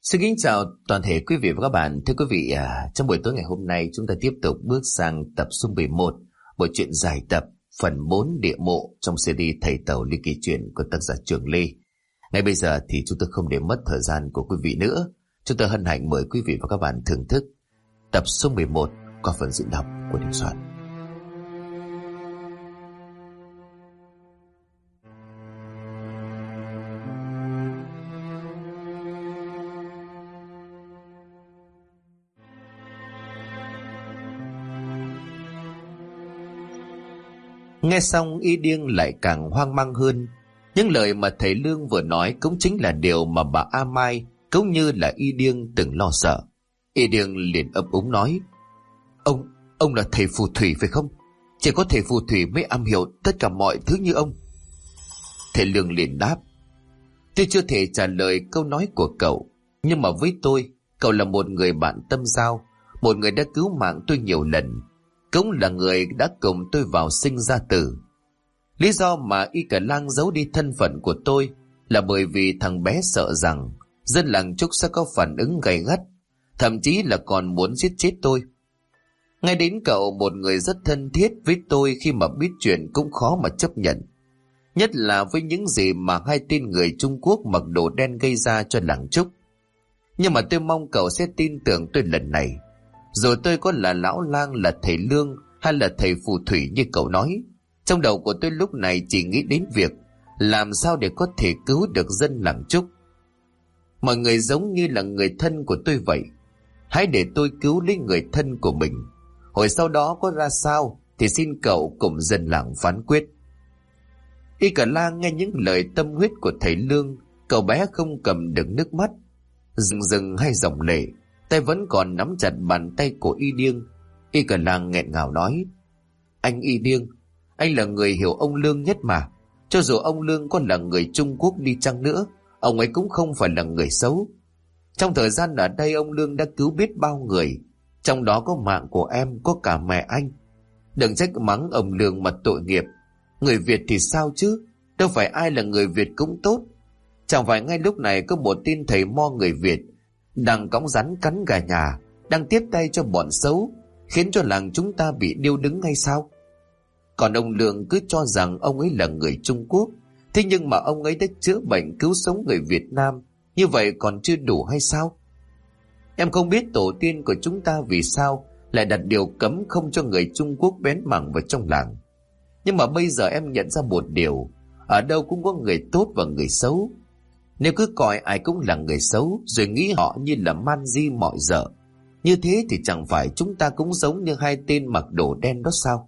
Xin kính chào toàn thể quý vị và các bạn. Thưa quý vị, trong buổi tối ngày hôm nay chúng ta tiếp tục bước sang tập số 11, bộ truyện dài tập phần 4 Địa Mộ trong series Thầy Tàu Ly Kỳ Chuyện của tác giả Trường Lê. Ngay bây giờ thì chúng tôi không để mất thời gian của quý vị nữa. Chúng tôi hân hạnh mời quý vị và các bạn thưởng thức tập số 11 qua phần diễn đọc của Đình Soạn. Nghe xong Y Điêng lại càng hoang mang hơn. Những lời mà thầy Lương vừa nói cũng chính là điều mà bà A Mai cũng như là Y Điêng từng lo sợ. Y Điêng liền ấp úng nói: Ông là thầy phù thủy phải không? Chỉ có thầy phù thủy mới am hiểu tất cả mọi thứ như ông. Thầy Lương liền đáp: Tôi chưa thể trả lời câu nói của cậu, nhưng mà với tôi, cậu là một người bạn tâm giao, một người đã cứu mạng tôi nhiều lần, cũng là người đã cùng tôi vào sinh ra tử. Lý do mà Y Cả Lang giấu đi thân phận của tôi là bởi vì thằng bé sợ rằng dân làng Trúc sẽ có phản ứng gay gắt, thậm chí là còn muốn giết chết tôi. Ngay đến cậu, một người rất thân thiết với tôi, khi mà biết chuyện cũng khó mà chấp nhận, nhất là với những gì mà hai tên người Trung Quốc mặc đồ đen gây ra cho làng Trúc. Nhưng mà tôi mong cậu sẽ tin tưởng tôi lần này. Rồi tôi có là lão lang, là thầy Lương hay là thầy phù thủy như cậu nói, trong đầu của tôi lúc này chỉ nghĩ đến việc làm sao để có thể cứu được dân làng Trúc. Mọi người giống như là người thân của tôi vậy. Hãy để tôi cứu lấy người thân của mình. Hồi sau đó có ra sao thì xin cậu cùng dân làng phán quyết. Y Cả Lang nghe những lời tâm huyết của thầy Lương, cậu bé không cầm được nước mắt, rừng hay dòng lệ, tay vẫn còn nắm chặt bàn tay của Y Điêng. Y Cả Lang nghẹn ngào nói: Anh Y Điêng, anh là người hiểu ông Lương nhất mà. Cho dù ông Lương có là người Trung Quốc đi chăng nữa, ông ấy cũng không phải là người xấu. Trong thời gian ở đây, ông Lương đã cứu biết bao người, trong đó có mạng của em, có cả mẹ anh. Đừng trách mắng ông Lương mà tội nghiệp. Người Việt thì sao chứ, đâu phải ai là người Việt cũng tốt. Chẳng phải ngay lúc này có một tin thầy mo người Việt đang cõng rắn cắn gà nhà, đang tiếp tay cho bọn xấu, khiến cho làng chúng ta bị điêu đứng hay sao? Còn ông Lương cứ cho rằng ông ấy là người Trung Quốc, thế nhưng mà ông ấy đã chữa bệnh cứu sống người Việt Nam, như vậy còn chưa đủ hay sao? Em không biết tổ tiên của chúng ta vì sao lại đặt điều cấm không cho người Trung Quốc bén mảng vào trong làng. Nhưng mà bây giờ em nhận ra một điều, ở đâu cũng có người tốt và người xấu. Nếu cứ coi ai cũng là người xấu rồi nghĩ họ như là man di mọi dở, như thế thì chẳng phải chúng ta cũng giống như hai tên mặc đồ đen đó sao?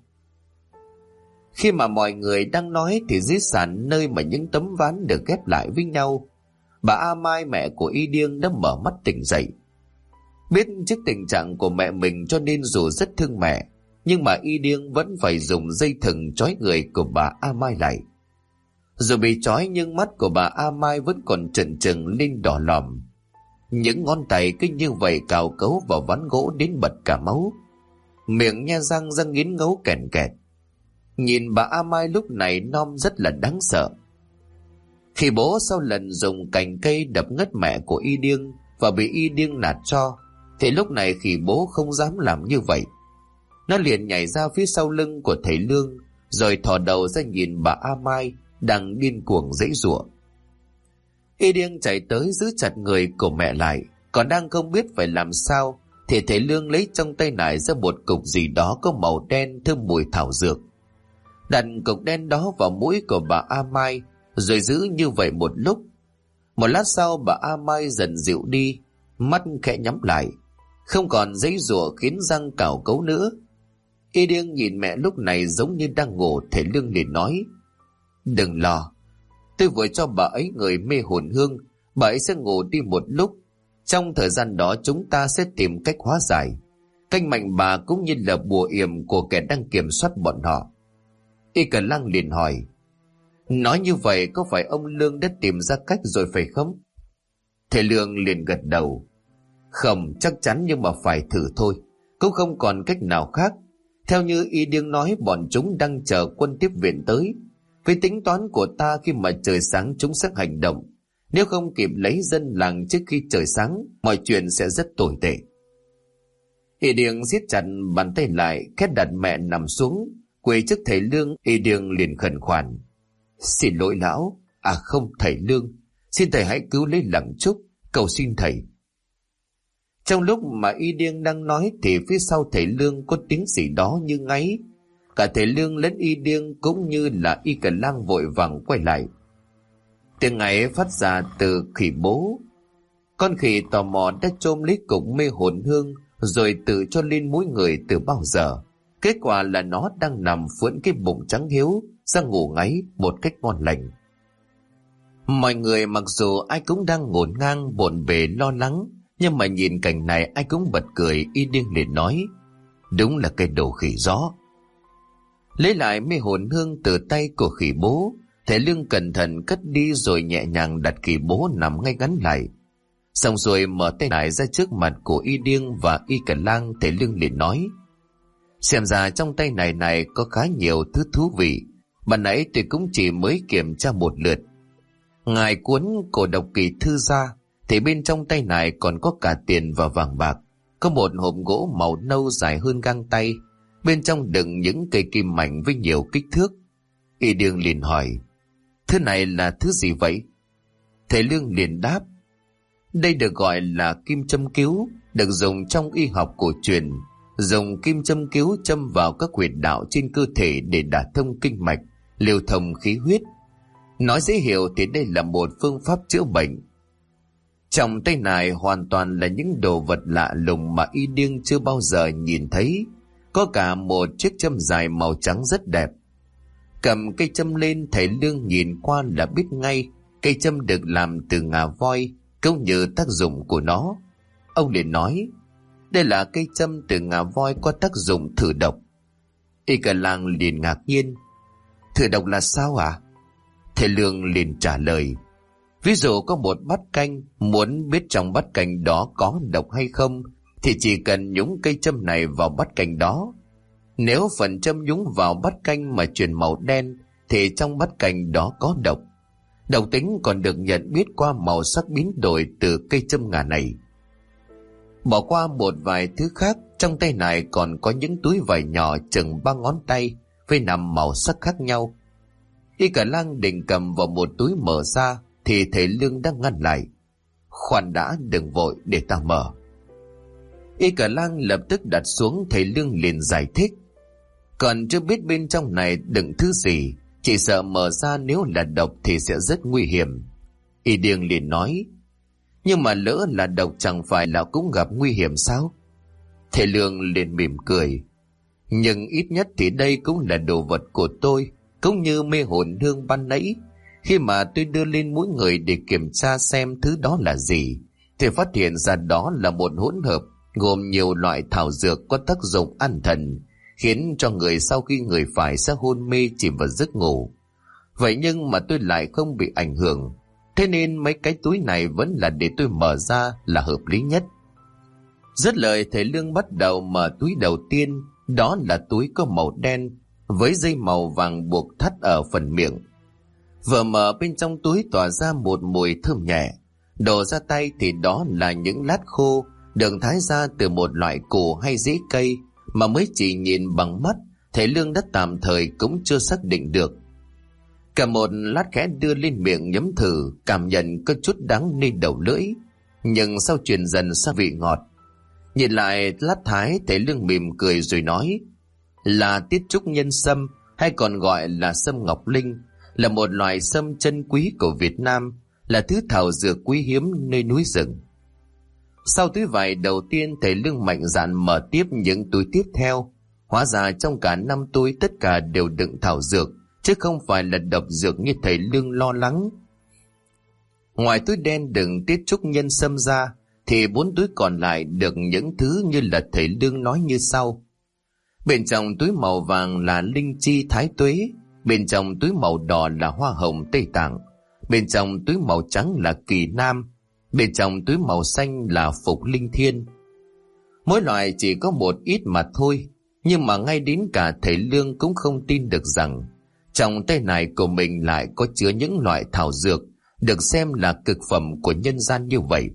Khi mà mọi người đang nói thì dưới sàn nơi mà những tấm ván được ghép lại với nhau, bà A Mai, mẹ của Y Điêng, đã mở mắt tỉnh dậy. Biết trước tình trạng của mẹ mình cho nên dù rất thương mẹ, nhưng mà Y Điêng vẫn phải dùng dây thừng trói người của bà A Mai lại. Dù bị trói nhưng mắt của bà A Mai vẫn còn trợn trừng lên đỏ lòm. Những ngón tay cứ như vậy cào cấu vào ván gỗ đến bật cả máu. Miệng nhe răng ra nghiến ngấu kèn kẹt. Nhìn bà A Mai lúc này non rất là đáng sợ. Khi bố sau lần dùng cành cây đập ngất mẹ của Y Điêng và bị Y Điêng nạt cho, thì lúc này khi bố không dám làm như vậy. Nó liền nhảy ra phía sau lưng của thầy Lương, rồi thò đầu ra nhìn bà A Mai đang điên cuồng giãy giụa. Y Điêng chạy tới giữ chặt người của mẹ lại, còn đang không biết phải làm sao thì thầy Lương lấy trong tay nải ra một cục gì đó có màu đen thơm mùi thảo dược. Đặt cục đen đó vào mũi của bà A Mai, rồi giữ như vậy một lúc. Một lát sau bà A Mai dần dịu đi, mắt khẽ nhắm lại, không còn giãy giụa khiến răng cào cấu nữa. Y Điêng nhìn mẹ lúc này giống như đang ngủ. Thầy Lương liền nói: Đừng lo, tôi vừa cho bà ấy người mê hồn hương, bà ấy sẽ ngủ đi một lúc. Trong thời gian đó chúng ta sẽ tìm cách hóa giải, canh mạnh bà cũng như là bùa yểm của kẻ đang kiểm soát bọn họ. Y Cả Lang liền hỏi: Nói như vậy có phải ông Lương đã tìm ra cách rồi phải không? Thầy Lương liền gật đầu: Không chắc chắn, nhưng mà phải thử thôi, cũng không còn cách nào khác. Theo như Y Điêng nói, bọn chúng đang chờ quân tiếp viện tới. Với tính toán của ta, khi mà trời sáng chúng sẽ hành động. Nếu không kịp lấy dân làng trước khi trời sáng, mọi chuyện sẽ rất tồi tệ. Y Điêng siết chặt bàn tay lại, khét đặt mẹ nằm xuống, quỳ trước thầy Lương. Y Điêng liền khẩn khoản: Xin lỗi lão, không thầy Lương, xin thầy hãy cứu lấy Lăng Trúc, cầu xin thầy. Trong lúc mà Y Điêng đang nói thì phía sau thầy Lương có tiếng gì đó như ngáy. Cả thầy Lương lẫn Y Điêng cũng như là Y Cả Lang vội vàng quay lại. Tiếng ngáy phát ra từ khỉ bố. Con khỉ tò mò đã chôm lấy cục mê hồn hương rồi tự cho lên mũi người từ bao giờ. Kết quả là nó đang nằm phượn cái bụng trắng hiếu ra ngủ ngáy một cách ngon lành. Mọi người mặc dù ai cũng đang ngổn ngang bộn bề lo lắng, nhưng mà nhìn cảnh này ai cũng bật cười. Y Điêng liền nói: Đúng là cái đồ khỉ gió. Lấy lại mê hồn hương từ tay của khỉ bố, thầy Lương cẩn thận cất đi rồi nhẹ nhàng đặt khỉ bố nằm ngay ngắn lại. Xong rồi mở tay lại ra trước mặt của Y Điêng và Y Cả Lang. Thầy Lương liền nói: Xem ra trong tay này có khá nhiều thứ thú vị. Ban nãy tôi cũng chỉ mới kiểm tra một lượt. Ngài cuốn cổ độc kỳ thư ra thì bên trong tay này còn có cả tiền và vàng bạc. Có một hộp gỗ màu nâu dài hơn gang tay, bên trong đựng những cây kim mảnh với nhiều kích thước. Y Điêng liền hỏi: Thứ này là thứ gì vậy? Thầy Lương liền đáp: Đây được gọi là kim châm cứu, được dùng trong y học cổ truyền. Dùng kim châm cứu châm vào các huyệt đạo trên cơ thể để đả thông kinh mạch, lưu thông khí huyết. Nói dễ hiểu thì đây là một phương pháp chữa bệnh. Trong tay này hoàn toàn là những đồ vật lạ lùng mà Y Điêng chưa bao giờ nhìn thấy. Có cả một chiếc châm dài màu trắng rất đẹp. Cầm cây châm lên, thầy Lương nhìn qua là biết ngay cây châm được làm từ ngà voi, cũng như tác dụng của nó. Ông liền nói: Đây là cây châm từ ngà voi có tác dụng thử độc. Y Cả Lang liền ngạc nhiên: Thử độc là sao ạ? Thầy Lương liền trả lời: Ví dụ có một bát canh, muốn biết trong bát canh đó có độc hay không thì chỉ cần nhúng cây châm này vào bát canh đó. Nếu phần châm nhúng vào bát canh mà chuyển màu đen thì trong bát canh đó có độc. Độc tính còn được nhận biết qua màu sắc biến đổi từ cây châm ngà này. Bỏ qua một vài thứ khác, trong tay này còn có những túi vải nhỏ chừng 3 ngón tay với 5 màu sắc khác nhau. Y Cả Lang định cầm vào một túi mở ra thì thầy Lương đang ngăn lại: Khoan đã, đừng vội, để ta mở. Y Cả Lang lập tức đặt xuống. Thầy Lương liền giải thích: Còn chưa biết bên trong này đựng thứ gì, chỉ sợ mở ra nếu là độc thì sẽ rất nguy hiểm. Y Điêng liền nói: Nhưng mà lỡ là độc chẳng phải là cũng gặp nguy hiểm sao? Thầy Lương liền mỉm cười: Nhưng ít nhất thì đây cũng là đồ vật của tôi, cũng như mê hồn hương ban nãy. Khi mà tôi đưa lên mỗi người để kiểm tra xem thứ đó là gì, thì phát hiện ra đó là một hỗn hợp gồm nhiều loại thảo dược có tác dụng an thần, khiến cho người sau khi người phải sẽ hôn mê chìm vào giấc ngủ. Vậy nhưng mà tôi lại không bị ảnh hưởng, thế nên mấy cái túi này vẫn là để tôi mở ra là hợp lý nhất. Dứt lời, thầy Lương bắt đầu mở túi đầu tiên. Đó là túi có màu đen với dây màu vàng buộc thắt ở phần miệng. Vừa mở, bên trong túi tỏa ra một mùi thơm nhẹ. Đổ ra tay thì đó là những lát khô được thái ra từ một loại củ hay rễ cây mà mới chỉ nhìn bằng mắt thầy Lương đã tạm thời cũng chưa xác định được. Cả một lát khẽ đưa lên miệng nhấm thử, cảm nhận có chút đắng nơi đầu lưỡi, nhưng sau chuyển dần sang vị ngọt. Nhìn lại lát thái, thầy Lương mỉm cười rồi nói: Là tiết trúc nhân sâm, hay còn gọi là sâm ngọc linh, là một loại sâm chân quý của Việt Nam, là thứ thảo dược quý hiếm nơi núi rừng. Sau túi vải đầu tiên, thầy Lương mạnh dạn mở tiếp những túi tiếp theo. Hóa ra trong cả 5 túi tất cả đều đựng thảo dược, chứ không phải là độc dược như thầy Lương lo lắng. Ngoài túi đen đựng tiết trúc nhân sâm ra, thì 4 túi còn lại được những thứ như là thầy Lương nói như sau. Bên trong túi màu vàng là linh chi thái tuế, bên trong túi màu đỏ là hoa hồng Tây Tạng, bên trong túi màu trắng là kỳ nam, bên trong túi màu xanh là phục linh thiên. Mỗi loại chỉ có một ít mà thôi, nhưng mà ngay đến cả thầy Lương cũng không tin được rằng trong tay này của mình lại có chứa những loại thảo dược được xem là cực phẩm của nhân gian như vậy.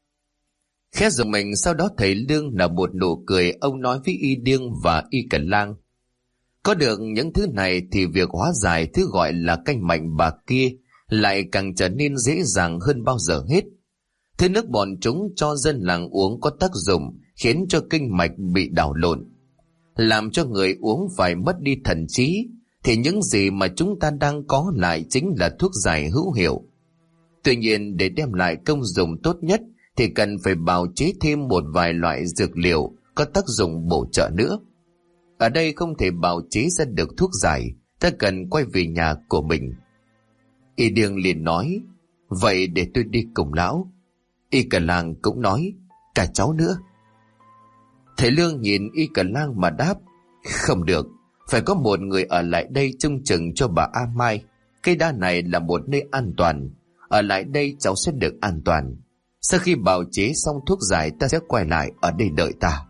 Khẽ giật mình, sau đó thầy Lương nở một nụ cười. Ông nói với Y Điêng và Y Cẩn Lang: có được những thứ này thì việc hóa giải thứ gọi là canh mạnh bà kia lại càng trở nên dễ dàng hơn bao giờ hết. Thứ nước bọn chúng cho dân làng uống có tác dụng khiến cho kinh mạch bị đảo lộn, làm cho người uống phải mất đi thần trí, thì những gì mà chúng ta đang có lại chính là thuốc giải hữu hiệu. Tuy nhiên, để đem lại công dụng tốt nhất thì cần phải bào chế thêm một vài loại dược liệu có tác dụng bổ trợ nữa. Ở đây không thể bào chế ra được thuốc giải, ta cần quay về nhà của mình. Y Điêng liền nói: vậy để tôi đi cùng lão. Y Cẩn Lang cũng nói: cả cháu nữa. Thầy Lương nhìn Y Cẩn Lang mà đáp: không được, phải có một người ở lại đây trông chừng cho bà A Mai. Cây đa này là một nơi an toàn, ở lại đây cháu sẽ được an toàn. Sau khi bào chế xong thuốc giải, ta sẽ quay lại ở đây đợi ta.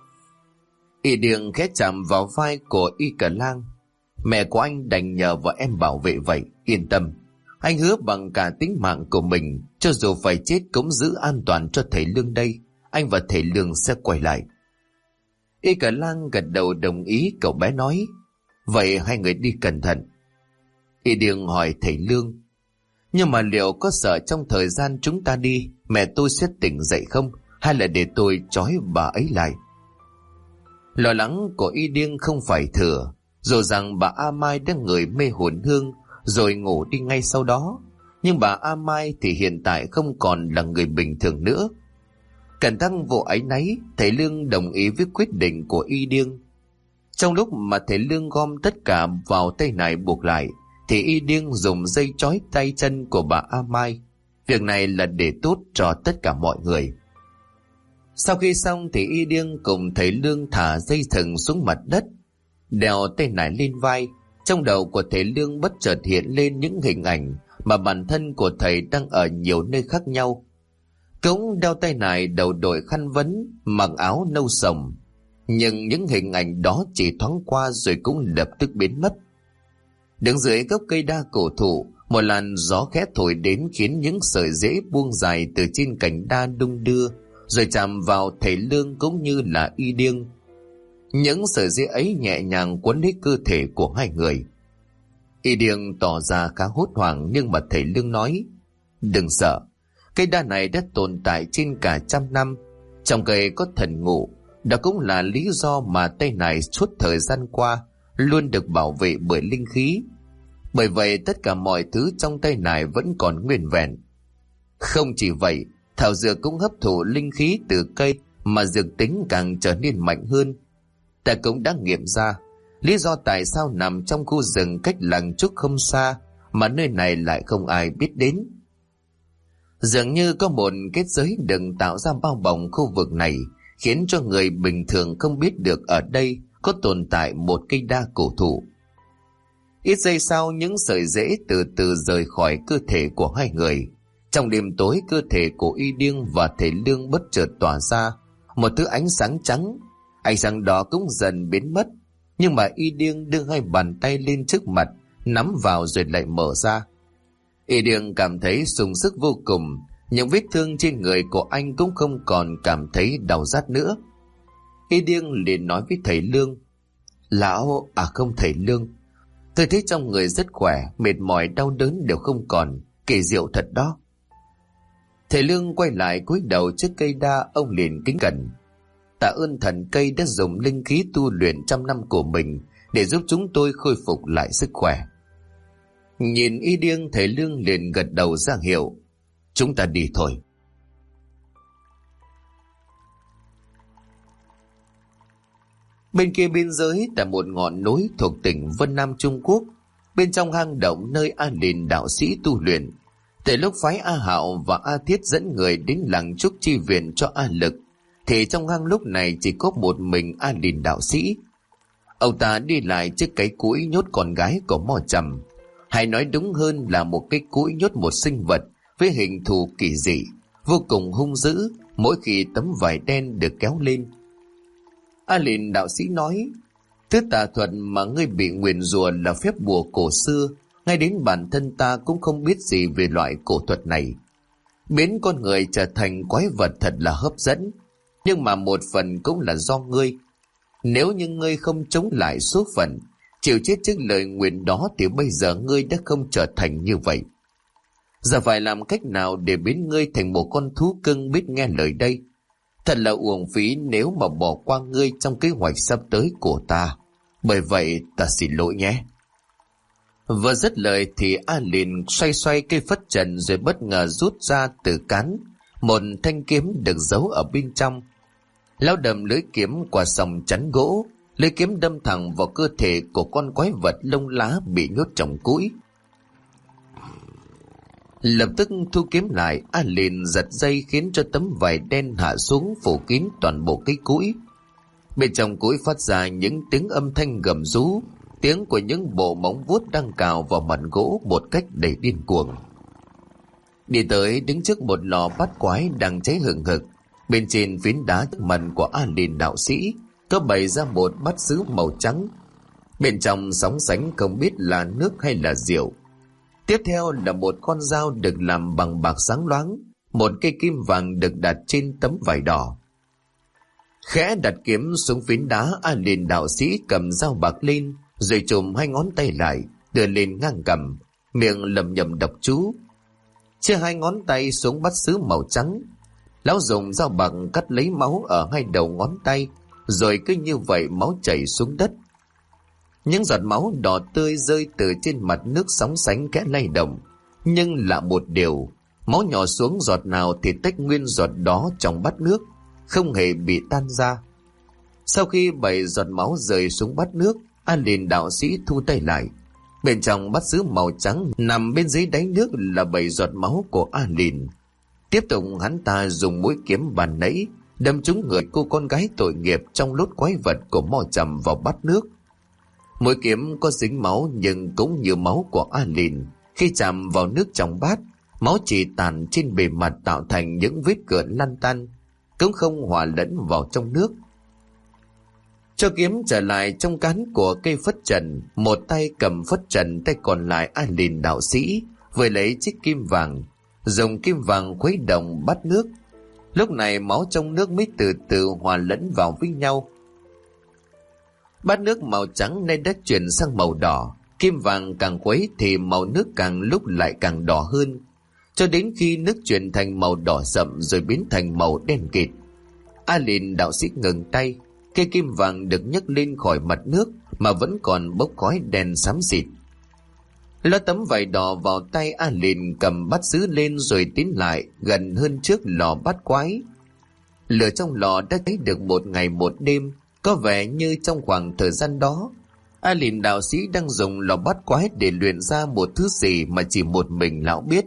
Y Điêng khẽ chạm vào vai của Y Cẩn Lang: mẹ của anh đành nhờ vợ em bảo vệ vậy, yên tâm. Anh hứa bằng cả tính mạng của mình, cho dù phải chết cũng giữ an toàn cho thầy Lương đây. Anh và thầy Lương sẽ quay lại. Y Cẩn Lang gật đầu đồng ý. Cậu bé nói: vậy hai người đi cẩn thận. Y Điêng hỏi thầy Lương: nhưng mà liệu có sợ trong thời gian chúng ta đi mẹ tôi sẽ tỉnh dậy không, hay là để tôi trói bà ấy lại? Lo lắng của Y Điêng không phải thừa, dù rằng bà A Mai đã ngửi mê hồn hương rồi ngủ đi ngay sau đó, nhưng bà A Mai thì hiện tại không còn là người bình thường nữa. Cẩn thăng vụ áy náy, thầy Lương đồng ý với quyết định của Y Điêng. Trong lúc mà thầy Lương gom tất cả vào tay này buộc lại, thì Y Điêng dùng dây trói tay chân của bà A Mai. Việc này là để tốt cho tất cả mọi người. Sau khi xong thì Y Điêng cùng thầy Lương thả dây thừng xuống mặt đất, đèo tay nải lên vai. Trong đầu của thầy Lương bất chợt hiện lên những hình ảnh mà bản thân của thầy đang ở nhiều nơi khác nhau. Cũng đeo tay nải, đầu đội khăn vấn, mặc áo nâu sồng. Nhưng những hình ảnh đó chỉ thoáng qua rồi cũng lập tức biến mất. Đứng dưới gốc cây đa cổ thụ, một làn gió khẽ thổi đến khiến những sợi rễ buông dài từ trên cành đa đung đưa, rồi chạm vào thầy Lương cũng như là Y Điêng. Những sợi rễ ấy nhẹ nhàng quấn lấy cơ thể của hai người. Y Điêng tỏ ra khá hốt hoảng, nhưng mà thầy Lương nói: đừng sợ, cây đa này đã tồn tại trên cả 100 năm. Trong cây có thần ngụ, đó cũng là lý do mà tay này suốt thời gian qua luôn được bảo vệ bởi linh khí. Bởi vậy tất cả mọi thứ trong tay này vẫn còn nguyên vẹn. Không chỉ vậy, thảo dược cũng hấp thụ linh khí từ cây mà dược tính càng trở nên mạnh hơn. Ta cũng đã nghiệm ra lý do tại sao nằm trong khu rừng cách làng Trúc không xa mà nơi này lại không ai biết đến. Dường như có một kết giới đừng tạo ra bao bọc khu vực này, khiến cho người bình thường không biết được ở đây có tồn tại một cây đa cổ thụ. Ít giây sau, những sợi rễ từ từ rời khỏi cơ thể của hai người. Trong đêm tối, cơ thể của Y Điêng và thầy Lương bất chợt tỏa ra một thứ ánh sáng trắng. Ánh sáng đó cũng dần biến mất, nhưng mà Y Điêng đưa hai bàn tay lên trước mặt, nắm vào rồi lại mở ra. Y Điêng cảm thấy sung sức vô cùng, những vết thương trên người của anh cũng không còn cảm thấy đau rát nữa. Y Điêng liền nói với thầy Lương: lão, không thầy Lương, tôi thấy trong người rất khỏe, mệt mỏi đau đớn đều không còn, kỳ diệu thật đó. Thầy Lương quay lại cúi đầu trước cây đa, ông liền kính cẩn: tạ ơn thần cây đã dùng linh khí tu luyện 100 năm của mình để giúp chúng tôi khôi phục lại sức khỏe. Nhìn Y Điêng, thầy Lương liền gật đầu ra hiệu: chúng ta đi thôi. Bên kia biên giới, tại một ngọn núi thuộc tỉnh Vân Nam Trung Quốc, bên trong hang động nơi A Lìn đạo sĩ tu luyện, từ lúc phái A Hạo và A Thiết dẫn người đến làng Trúc chi viện cho A Lực, thì trong hang lúc này chỉ có một mình A Lìn đạo sĩ. Ông ta đi lại trước cái cũi nhốt con gái của Mo Trầm, hay nói đúng hơn là một cái cũi nhốt một sinh vật với hình thù kỳ dị, vô cùng hung dữ mỗi khi tấm vải đen được kéo lên. A Lìn đạo sĩ nói: thứ tà thuật mà ngươi bị nguyền rủa là phép bùa cổ xưa, ngay đến bản thân ta cũng không biết gì về loại cổ thuật này. Biến con người trở thành quái vật thật là hấp dẫn, nhưng mà một phần cũng là do ngươi. Nếu như ngươi không chống lại số phận, chịu chết trước lời nguyền đó, thì bây giờ ngươi đã không trở thành như vậy. Giờ phải làm cách nào để biến ngươi thành một con thú cưng biết nghe lời đây? Thật là uổng phí nếu mà bỏ qua ngươi trong kế hoạch sắp tới của ta. Bởi vậy ta xin lỗi nhé. Vừa dứt lời thì A liền xoay xoay cây phất trần, rồi bất ngờ rút ra từ cán một thanh kiếm được giấu ở bên trong. Lão đầm lưỡi kiếm qua sòng chắn gỗ, lưỡi kiếm đâm thẳng vào cơ thể của con quái vật lông lá bị nhốt trong cũi. Lập tức thu kiếm lại, A liền giật dây khiến cho tấm vải đen hạ xuống phủ kín toàn bộ cái cũi. Bên trong cũi phát ra những tiếng âm thanh gầm rú, tiếng của những bộ móng vuốt đang cào vào mặt gỗ một cách đầy điên cuồng. Đi tới đứng trước một lò bát quái đang cháy hừng hực. Bên trên phiến đá trước mặt của A liền đạo sĩ có bày ra một bát sứ màu trắng. Bên trong sóng sánh không biết là nước hay là rượu. Tiếp theo là một con dao được làm bằng bạc sáng loáng, một cây kim vàng được đặt trên tấm vải đỏ. Khẽ đặt kiếm xuống phiến đá, A liền đạo sĩ cầm dao bạc lên, rồi chùm hai ngón tay lại, đưa lên ngang cằm, miệng lẩm nhẩm đọc chú. Chia hai ngón tay xuống bát sứ màu trắng, lão dùng dao bạc cắt lấy máu ở hai đầu ngón tay, rồi cứ như vậy máu chảy xuống đất. Những giọt máu đỏ tươi rơi từ trên mặt nước sóng sánh kẽ lay động, nhưng lạ một điều, máu nhỏ xuống giọt nào thì tách nguyên giọt đó trong bát nước, không hề bị tan ra. Sau khi 7 giọt máu rơi xuống bát nước, A liền đạo sĩ thu tay lại. Bên trong bát sứ màu trắng nằm bên dưới đáy nước là 7 giọt máu của A liền. Tiếp tục hắn ta dùng mũi kiếm bàn nãy đâm trúng người cô con gái tội nghiệp trong lốt quái vật của Mo Trầm vào bát nước. Mũi kiếm có dính máu nhưng cũng như máu của A liền, khi chạm vào nước trong bát, máu chỉ tàn trên bề mặt tạo thành những vết cượn lăn tăn, cũng không hòa lẫn vào trong nước. Cho kiếm trở lại trong cán của cây phất trần, một tay cầm phất trần, tay còn lại A liền đạo sĩ vừa lấy chiếc kim vàng, dùng kim vàng khuấy động bát nước. Lúc này máu trong nước mới từ từ hòa lẫn vào với nhau. Bát nước màu trắng nay đã chuyển sang màu đỏ, kim vàng càng khuấy thì màu nước càng lúc lại càng đỏ hơn, cho đến khi nước chuyển thành màu đỏ sậm rồi biến thành màu đen kịt. A liền đạo sĩ ngừng tay, cây kim vàng được nhấc lên khỏi mặt nước mà vẫn còn bốc khói đen xám xịt. Ló tấm vải đỏ vào tay, A liền cầm bát sứ lên rồi tiến lại gần hơn trước lò bát quái. Lửa trong lò đã cháy được một ngày một đêm, có vẻ như trong khoảng thời gian đó A liền đạo sĩ đang dùng lò bát quái để luyện ra một thứ gì mà chỉ một mình lão biết.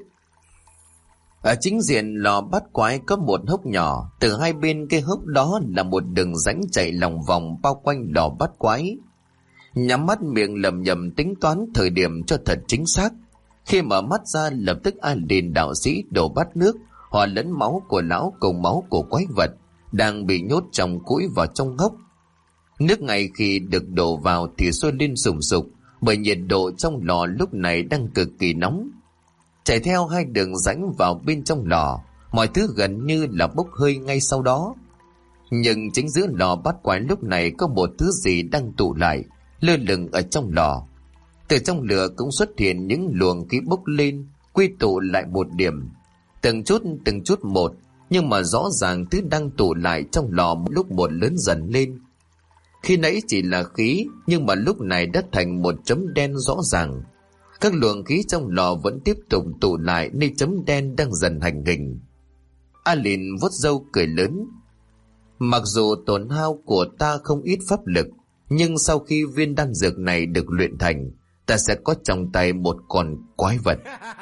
Ở chính diện lò bát quái có một hốc nhỏ, từ hai bên cái hốc đó là một đường rãnh chạy lòng vòng bao quanh lò bát quái. Nhắm mắt miệng lẩm nhẩm tính toán thời điểm cho thật chính xác. Khi mở mắt ra, lập tức A liền đạo sĩ đổ bát nước hòa lẫn máu của lão cùng máu của quái vật đang bị nhốt trong cũi vào trong hốc. Nước ngay khi được đổ vào thì sôi lên sùng sục, bởi nhiệt độ trong lò lúc này đang cực kỳ nóng. Chạy theo hai đường rãnh vào bên trong lò, mọi thứ gần như là bốc hơi ngay sau đó. Nhưng chính giữa lò bát quái lúc này có một thứ gì đang tụ lại, lơ lửng ở trong lò. Từ trong lửa cũng xuất hiện những luồng khí bốc lên, quy tụ lại một điểm, từng chút một, nhưng mà rõ ràng thứ đang tụ lại trong lò lúc một lớn dần lên. Khi nãy chỉ là khí, nhưng mà lúc này đã thành một chấm đen rõ ràng. Các luồng khí trong lò vẫn tiếp tục tụ lại nơi chấm đen đang dần hành hình. A liền vuốt râu cười lớn. Mặc dù tổn hao của ta không ít pháp lực, nhưng sau khi viên đan dược này được luyện thành, ta sẽ có trong tay một con quái vật.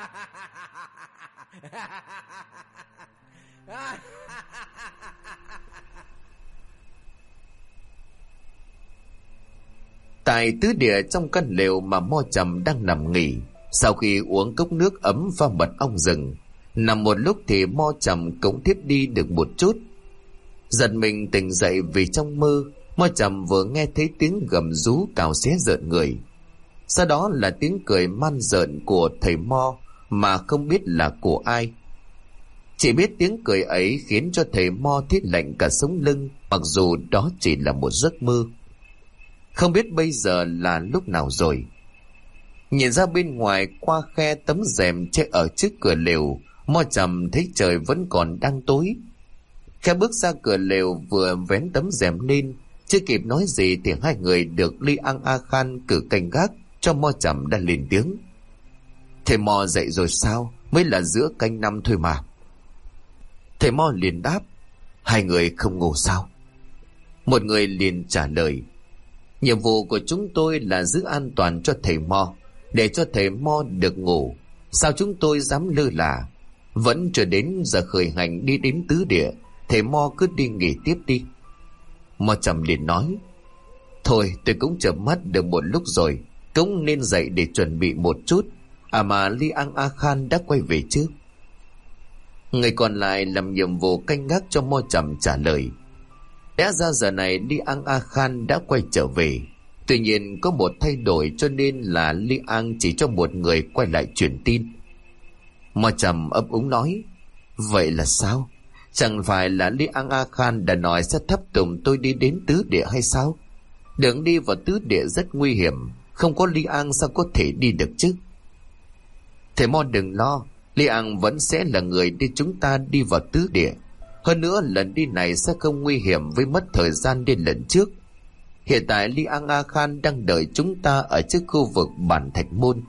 Tại tứ địa trong căn lều mà Mo Trầm đang nằm nghỉ, sau khi uống cốc nước ấm pha mật ong rừng, nằm một lúc thì Mo Trầm cũng thiếp đi được một chút. Giật mình tỉnh dậy vì trong mơ, Mo Trầm vừa nghe thấy tiếng gầm rú cào xé rợn người. Sau đó là tiếng cười man rợn của thầy Mo mà không biết là của ai. Chỉ biết tiếng cười ấy khiến cho thầy Mo thiết lạnh cả sống lưng, mặc dù đó chỉ là một giấc mơ. Không biết bây giờ là lúc nào rồi. Nhìn ra bên ngoài qua khe tấm rèm che ở trước cửa lều, Mo Trầm thấy trời vẫn còn đang tối. Khẽ bước ra cửa lều vừa vén tấm rèm lên, chưa kịp nói gì thì hai người được Li Ang A Khan cử canh gác cho. Mo Trầm đã lên tiếng: "Thầy Mo dậy rồi sao? Mới là giữa canh năm thôi mà." Thầy Mo liền đáp: "Hai người không ngủ sao?" Một người liền trả lời: "Nhiệm vụ của chúng tôi là giữ an toàn cho thầy Mo, để cho thầy Mo được ngủ. Sao chúng tôi dám lơ là? Vẫn chưa đến giờ khởi hành đi đến tứ địa, thầy Mo cứ đi nghỉ tiếp đi." Mo Trầm liền nói: "Thôi tôi cũng chợp mắt được một lúc rồi, cũng nên dậy để chuẩn bị một chút. À mà Li Ang A Khan đã quay về chứ?" Người còn lại làm nhiệm vụ canh gác cho Mo Trầm trả lời: "Lẽ ra giờ này Li Ang A Khan đã quay trở về. Tuy nhiên có một thay đổi cho nên là Li Ang chỉ cho một người quay lại truyền tin." Mo Trầm ấp úng nói: "Vậy là sao? Chẳng phải là Li Ang A Khan đã nói sẽ thắp tùng tôi đi đến tứ địa hay sao? Đường đi vào tứ địa rất nguy hiểm, không có Li Ang sao có thể đi được chứ?" "Thầy Mo đừng lo, Li Ang vẫn sẽ là người đi chúng ta đi vào tứ địa. Hơn nữa lần đi này sẽ không nguy hiểm với mất thời gian đến lần trước. Hiện tại Li Ang A Khan đang đợi chúng ta ở trước khu vực bản Thạch Môn."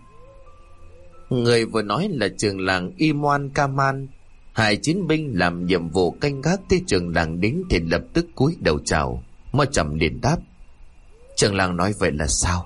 Người vừa nói là trưởng làng Imoan Kaman. Hai chiến binh làm nhiệm vụ canh gác thấy trưởng làng đến thì lập tức cúi đầu chào. Mo Trầm liền đáp: "Trưởng làng nói vậy là sao?"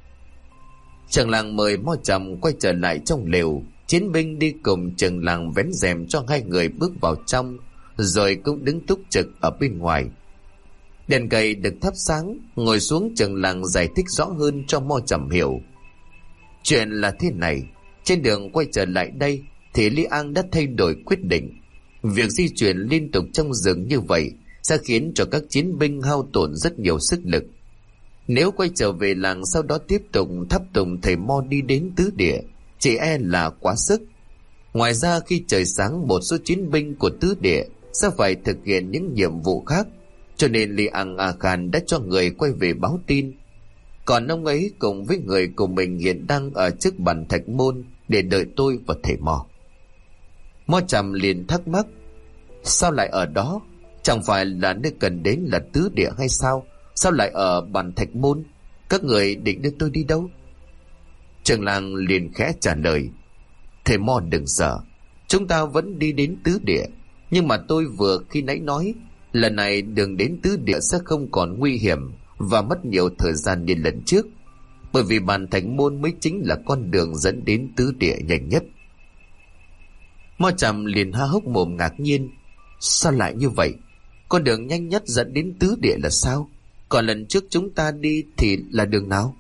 Trưởng làng mời Mo Trầm quay trở lại trong lều. Chiến binh đi cùng trưởng làng vén rèm cho hai người bước vào trong, rồi cũng đứng túc trực ở bên ngoài. Đèn cầy được thắp sáng, ngồi xuống trưởng làng giải thích rõ hơn cho Mo Trầm hiểu. Chuyện là thế này, trên đường quay trở lại đây thì Li Ang đã thay đổi quyết định. Việc di chuyển liên tục trong rừng như vậy sẽ khiến cho các chiến binh hao tổn rất nhiều sức lực. Nếu quay trở về làng sau đó tiếp tục thắp tùng thầy Mo đi đến tứ địa, chỉ e là quá sức. Ngoài ra khi trời sáng, một số chiến binh của tứ địa sẽ phải thực hiện những nhiệm vụ khác, cho nên Li Ang A Khan đã cho người quay về báo tin. Còn ông ấy cùng với người của mình hiện đang ở trước bản Thạch Môn để đợi tôi và thầy Mo." Mo Trầm liền thắc mắc: "Sao lại ở đó? Chẳng phải là nơi cần đến là tứ địa hay sao? Sao lại ở bản Thạch Môn? Các người định đưa tôi đi đâu?" Trưởng làng liền khẽ trả lời: "Thầy Mo đừng sợ, chúng ta vẫn đi đến tứ địa. Nhưng mà tôi vừa khi nãy nói, lần này đường đến tứ địa sẽ không còn nguy hiểm và mất nhiều thời gian như lần trước, bởi vì bản Thạch Môn mới chính là con đường dẫn đến tứ địa nhanh nhất." Mo Trầm liền há hốc mồm ngạc nhiên: "Sao lại như vậy? Con đường nhanh nhất dẫn đến tứ địa là sao? Còn lần trước chúng ta đi thì là đường nào?"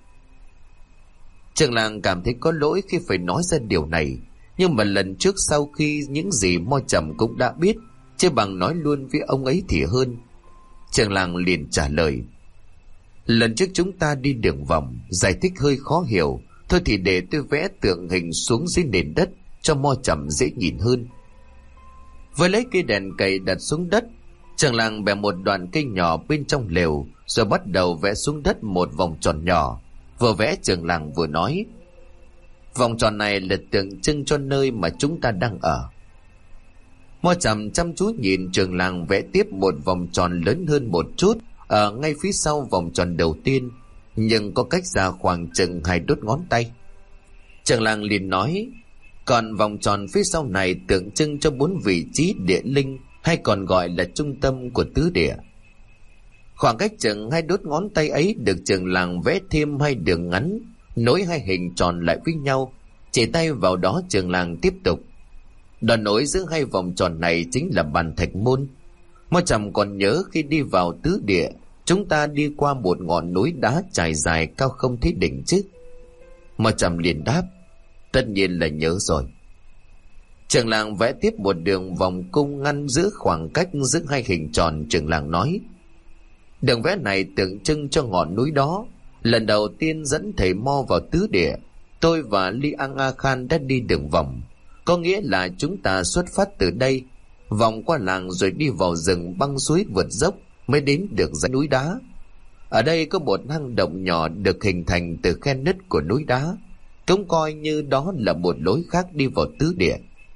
Trưởng làng cảm thấy có lỗi khi phải nói ra điều này, nhưng mà lần trước sau khi những gì Mo Trầm cũng đã biết, chứ bằng nói luôn với ông ấy thì hơn. Trưởng làng liền trả lời: "Lần trước chúng ta đi đường vòng, giải thích hơi khó hiểu, thôi thì để tôi vẽ tượng hình xuống dưới nền đất cho Mo Trầm dễ nhìn hơn." Với lấy cây đèn cầy đặt xuống đất, trưởng làng bẻ một đoạn cây nhỏ bên trong lều, rồi bắt đầu vẽ xuống đất một vòng tròn nhỏ. Vừa vẽ trưởng làng vừa nói: "Vòng tròn này là tượng trưng cho nơi mà chúng ta đang ở." Mo Trầm chăm chú nhìn trưởng làng vẽ tiếp một vòng tròn lớn hơn một chút ở ngay phía sau vòng tròn đầu tiên, nhưng có cách ra khoảng chừng 2 đốt ngón tay. Trưởng làng liền nói: "Còn vòng tròn phía sau này tượng trưng cho 4 vị trí địa linh, hay còn gọi là trung tâm của tứ địa." Khoảng cách chừng 2 đốt ngón tay ấy được trưởng làng vẽ thêm 2 đường ngắn, nối 2 hình tròn lại với nhau. Chỉ tay vào đó, trưởng làng tiếp tục: "Đoạn nối giữa 2 vòng tròn này chính là bản Thạch Môn. Mo Trầm còn nhớ khi đi vào tứ địa, chúng ta đi qua một ngọn núi đá trải dài cao không thấy đỉnh chứ?" Mo Trầm liền đáp: "Tất nhiên là nhớ rồi." Trưởng làng vẽ tiếp một đường vòng cung ngăn giữa khoảng cách giữa 2 hình tròn. Trưởng làng nói: "Đường vẽ này tượng trưng cho ngọn núi đó. Lần đầu tiên dẫn thầy Mo vào tứ địa, tôi và Li Ang A Khan đã đi đường vòng. Có nghĩa là chúng ta xuất phát từ đây, vòng qua làng rồi đi vào rừng băng suối vượt dốc mới đến được dãy núi đá. Ở đây có một hang động nhỏ được hình thành từ khe nứt của núi đá, cũng coi như đó là một lối khác đi vào tứ địa.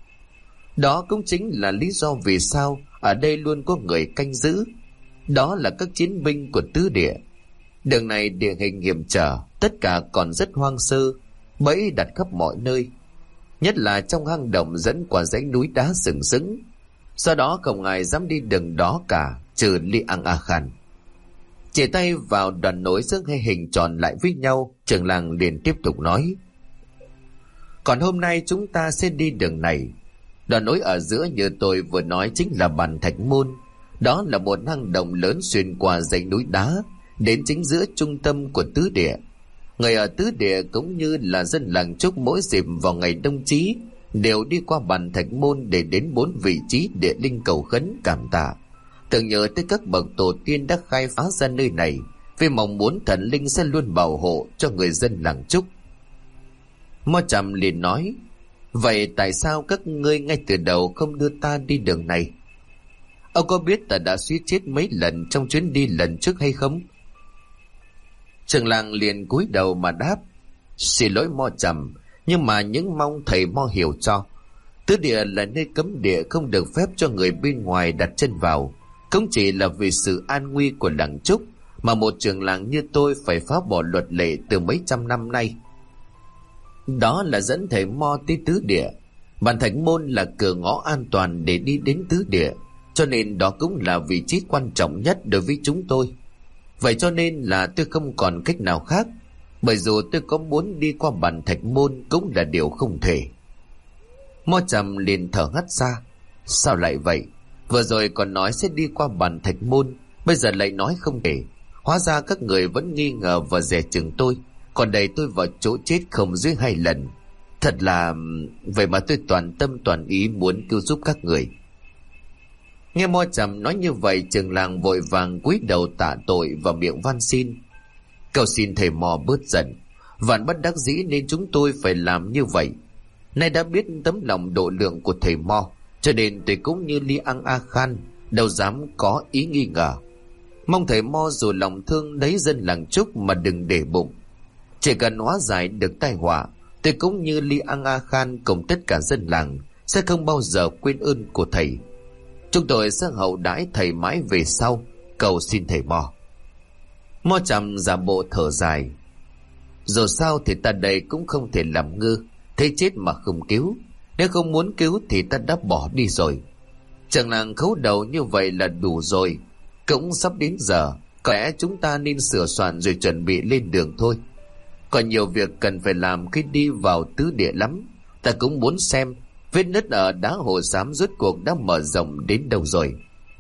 Đó cũng chính là lý do vì sao ở đây luôn có người canh giữ. Đó là các chiến binh của tứ địa. Đường này địa hình hiểm trở, tất cả còn rất hoang sơ, bẫy đặt khắp mọi nơi, nhất là trong hang động dẫn qua dãy núi đá sừng sững. Do đó không ai dám đi đường đó cả, trừ Li Ang A Khan. Chỉ tay vào đoàn nối giữa hai hình tròn lại với nhau, trưởng làng liền tiếp tục nói: còn hôm nay chúng ta sẽ đi đường này. Đoàn nối ở giữa như tôi vừa nói chính là Bàn Thạch Môn. Đó là một hang động lớn xuyên qua dãy núi đá, đến chính giữa trung tâm của tứ địa. Người ở tứ địa cũng như là dân làng Trúc mỗi dịp vào ngày đông chí đều đi qua Bàn Thạch Môn để đến 4 vị trí địa linh cầu khấn cảm tạ, tưởng nhớ tới các bậc tổ tiên đã khai phá ra nơi này, vì mong muốn thần linh sẽ luôn bảo hộ cho người dân làng Trúc. Mo Trầm liền nói: vậy tại sao các ngươi ngay từ đầu không đưa ta đi đường này? Ông có biết ta đã suýt chết mấy lần trong chuyến đi lần trước hay không? Trưởng làng liền cúi đầu mà đáp: xin lỗi Mo Trầm, nhưng mà những mong thầy Mo hiểu cho. Tứ địa là nơi cấm địa, không được phép cho người bên ngoài đặt chân vào. Không chỉ là vì sự an nguy của làng Trúc mà một trưởng làng như tôi phải phá bỏ luật lệ từ mấy trăm năm nay. Đó là dẫn thầy Mo tới tứ địa. Bàn Thạch Môn là cửa ngõ an toàn để đi đến tứ địa, cho nên đó cũng là vị trí quan trọng nhất đối với chúng tôi. Vậy cho nên là tôi không còn cách nào khác, bởi dù tôi có muốn đi qua Bàn Thạch Môn cũng là điều không thể. Mo Trầm liền thở hắt ra: sao lại vậy? Vừa rồi còn nói sẽ đi qua Bàn Thạch Môn, bây giờ lại nói không thể. Hóa ra các người vẫn nghi ngờ và dè chừng tôi, còn đẩy tôi vào chỗ chết không dưới 2 lần. Thật là... vậy mà tôi toàn tâm toàn ý muốn cứu giúp các người. Nghe Mo Trầm nói như vậy, trưởng làng vội vàng cúi đầu tạ tội và miệng van xin: cầu xin thầy Mo bớt giận, vạn bất đắc dĩ nên chúng tôi phải làm như vậy. Nay đã biết tấm lòng độ lượng của thầy Mo, cho nên tôi cũng như Li Ang A Khan đâu dám có ý nghi ngờ. Mong thầy Mo dù lòng thương đấy dân làng Trúc mà đừng để bụng. Chỉ cần hóa giải được tai họa, tôi cũng như Li Ang A Khan cùng tất cả dân làng sẽ không bao giờ quên ơn của thầy. Chúng tôi sẽ hậu đãi thầy mãi về sau, cầu xin thầy Mo. Mo Trầm giả bộ thở dài: dù sao thì ta đây cũng không thể làm ngơ, thấy chết mà không cứu. Nếu không muốn cứu thì ta đã bỏ đi rồi. Chẳng làng khấu đầu như vậy là đủ rồi. Cũng sắp đến giờ, có lẽ chúng ta nên sửa soạn rồi chuẩn bị lên đường thôi. Còn nhiều việc cần phải làm khi đi vào tứ địa lắm. Ta cũng muốn xem vết nứt ở đá Hồ Xám rốt cuộc đã mở rộng đến đâu rồi.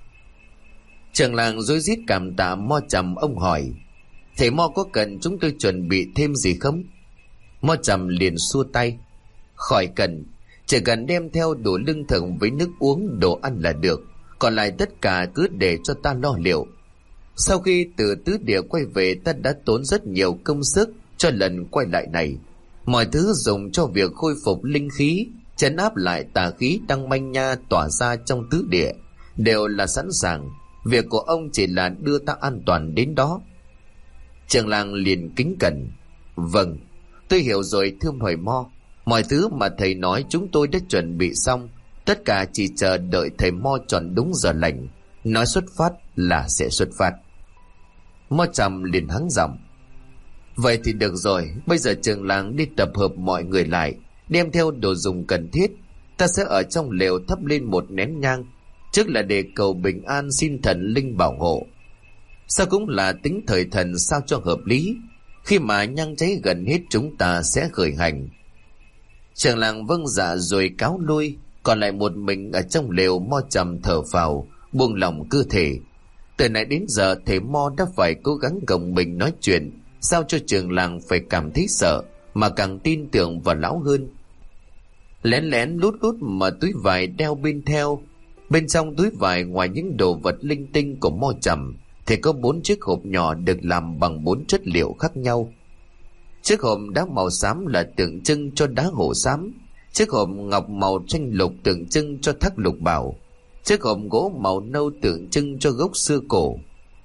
Trưởng làng rối rít cảm tạ Mo Trầm. Ông hỏi: thầy Mo có cần chúng tôi chuẩn bị thêm gì không? Mo Trầm liền xua tay: khỏi cần, chỉ cần đem theo đủ lương thực với nước uống, đồ ăn là được. Còn lại tất cả cứ để cho ta lo liệu. Sau khi từ tứ địa quay về, ta đã tốn rất nhiều công sức cho lần quay lại này. Mọi thứ dùng cho việc khôi phục linh khí, trấn áp lại tà khí đang manh nha tỏa ra trong tứ địa đều là sẵn sàng. Việc của ông chỉ là đưa ta an toàn đến đó. Trưởng làng liền kính cẩn: vâng, tôi hiểu rồi thưa thầy Mo. Mọi thứ mà thầy nói chúng tôi đã chuẩn bị xong, tất cả chỉ chờ đợi thầy Mo chọn đúng giờ lành, nói xuất phát là sẽ xuất phát. Mo Trầm liền hắng giọng: vậy thì được rồi, bây giờ trưởng làng đi tập hợp mọi người lại, đem theo đồ dùng cần thiết. Ta sẽ ở trong lều thắp lên một nén nhang, trước là để cầu bình an, xin thần linh bảo hộ. Sau cũng là tính thời thần sao cho hợp lý. Khi mà nhang cháy gần hết, chúng ta sẽ khởi hành. Trưởng làng vâng dạ rồi cáo lui. Còn lại một mình ở trong lều, Mo Trầm thở phào, buông lỏng cơ thể. Từ nãy đến giờ thầy Mo đã phải cố gắng gồng mình nói chuyện sao cho trưởng làng phải cảm thấy sợ, mà càng tin tưởng vào lão hơn. Lén lén lút lút mở túi vải đeo bên theo. Bên trong túi vải, ngoài những đồ vật linh tinh của Mo Trầm, thì có 4 chiếc hộp nhỏ được làm bằng 4 chất liệu khác nhau. Chiếc hộp đá màu xám là tượng trưng cho đá hổ xám, chiếc hộp ngọc màu tranh lục tượng trưng cho thác lục bảo, chiếc hộp gỗ màu nâu tượng trưng cho gốc xưa cổ,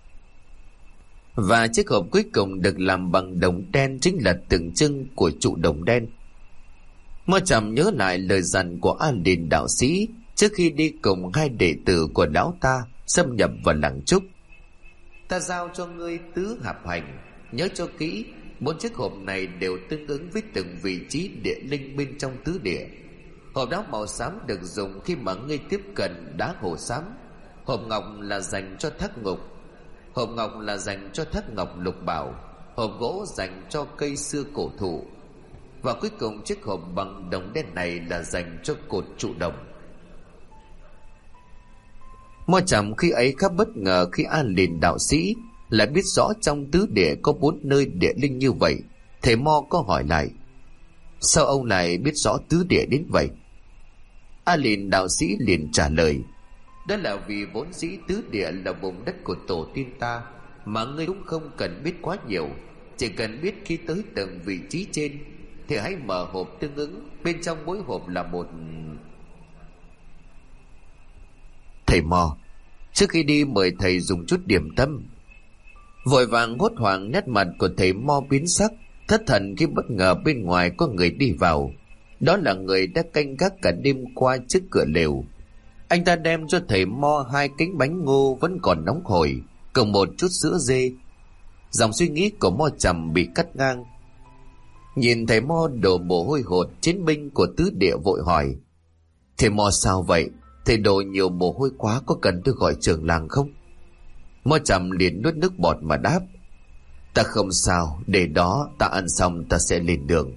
và chiếc hộp cuối cùng được làm bằng đồng đen chính là tượng trưng của trụ đồng đen. Mo Trầm nhớ lại lời dặn của A Lìn đạo sĩ trước khi đi cùng 2 đệ tử của lão ta xâm nhập vào làng Trúc. Ta giao cho ngươi tứ hạp hành, nhớ cho kỹ, 4 chiếc hộp này đều tương ứng với từng vị trí địa linh bên trong tứ địa. Hộp đá màu xám được dùng khi mà ngươi tiếp cận đá hổ xám. Hộp ngọc là dành cho thác ngục. Hộp ngọc là dành cho thác ngọc lục bảo. Hộp gỗ dành cho cây xưa cổ thụ. Và cuối cùng chiếc hộp bằng đồng đen này là dành cho cột trụ đồng. Mo Trầm khi ấy khá bất ngờ khi A Lìn đạo sĩ lại biết rõ trong tứ địa có 4 nơi địa linh như vậy. Thầy Mo có hỏi lại: sao ông lại biết rõ tứ địa đến vậy? A Lìn đạo sĩ liền trả lời: đó là vì vốn dĩ tứ địa là vùng đất của tổ tiên ta, mà ngươi cũng không cần biết quá nhiều. Chỉ cần biết khi tới từng vị trí trên thì hãy mở hộp tương ứng, bên trong mỗi hộp là một... Thầy Mo, trước khi đi mời thầy dùng chút điểm tâm. Vội vàng hốt hoảng, nét mặt của thầy Mo biến sắc, thất thần khi bất ngờ bên ngoài có người đi vào. Đó là người đã canh gác cả đêm qua trước cửa lều. Anh ta đem cho thầy Mo 2 cánh bánh ngô vẫn còn nóng hổi, cùng một chút sữa dê. Dòng suy nghĩ của Mo Trầm bị cắt ngang. Nhìn thầy Mo đổ mồ hôi hột, chiến binh của tứ địa vội hỏi: thầy Mo sao vậy? Thầy đổ nhiều mồ hôi quá, có cần tôi gọi trưởng làng không? Mo Trầm liền nuốt nước bọt mà đáp: ta không sao, để đó, ta ăn xong ta sẽ lên đường.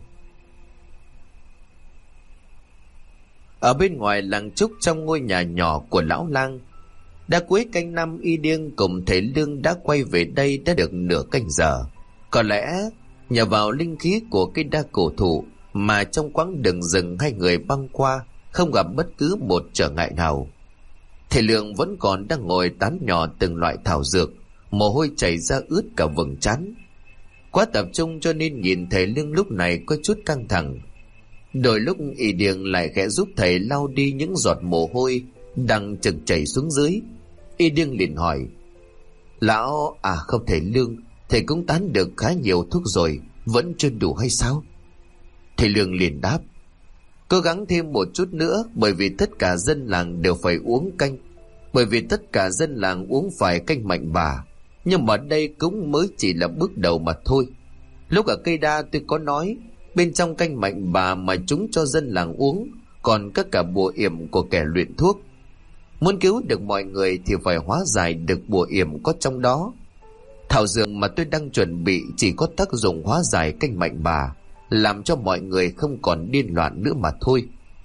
Ở bên ngoài làng Trúc, trong ngôi nhà nhỏ của lão lang, đã cuối canh năm, Y Điêng cùng thầy Lương đã quay về đây đã được nửa canh giờ. Có lẽ nhờ vào linh khí của cây đa cổ thụ mà trong quãng đường rừng 2 người băng qua không gặp bất cứ một trở ngại nào. Thầy Lương vẫn còn đang ngồi tán nhỏ từng loại thảo dược, mồ hôi chảy ra ướt cả vầng trán. Quá tập trung cho nên nhìn thầy Lương lúc này có chút căng thẳng. Đôi lúc Y Điêng lại khẽ giúp thầy lau đi những giọt mồ hôi đang chực chảy xuống dưới. Y Điêng liền hỏi: lão không, thầy Lương, thầy cũng tán được khá nhiều thuốc rồi, vẫn chưa đủ hay sao? Thầy Lương liền đáp: cố gắng thêm một chút nữa, bởi vì tất cả dân làng đều phải uống canh, bởi vì tất cả dân làng uống phải canh mạnh bà. Nhưng mà đây cũng mới chỉ là bước đầu mà thôi. Lúc ở cây đa tôi có nói, bên trong canh mạnh bà mà chúng cho dân làng uống còn có cả bùa yểm của kẻ luyện thuốc. Muốn cứu được mọi người thì phải hóa giải được bùa yểm có trong đó. Thảo dược mà tôi đang chuẩn bị chỉ có tác dụng hóa giải canh mạnh bà, làm cho mọi người không còn điên loạn nữa mà thôi.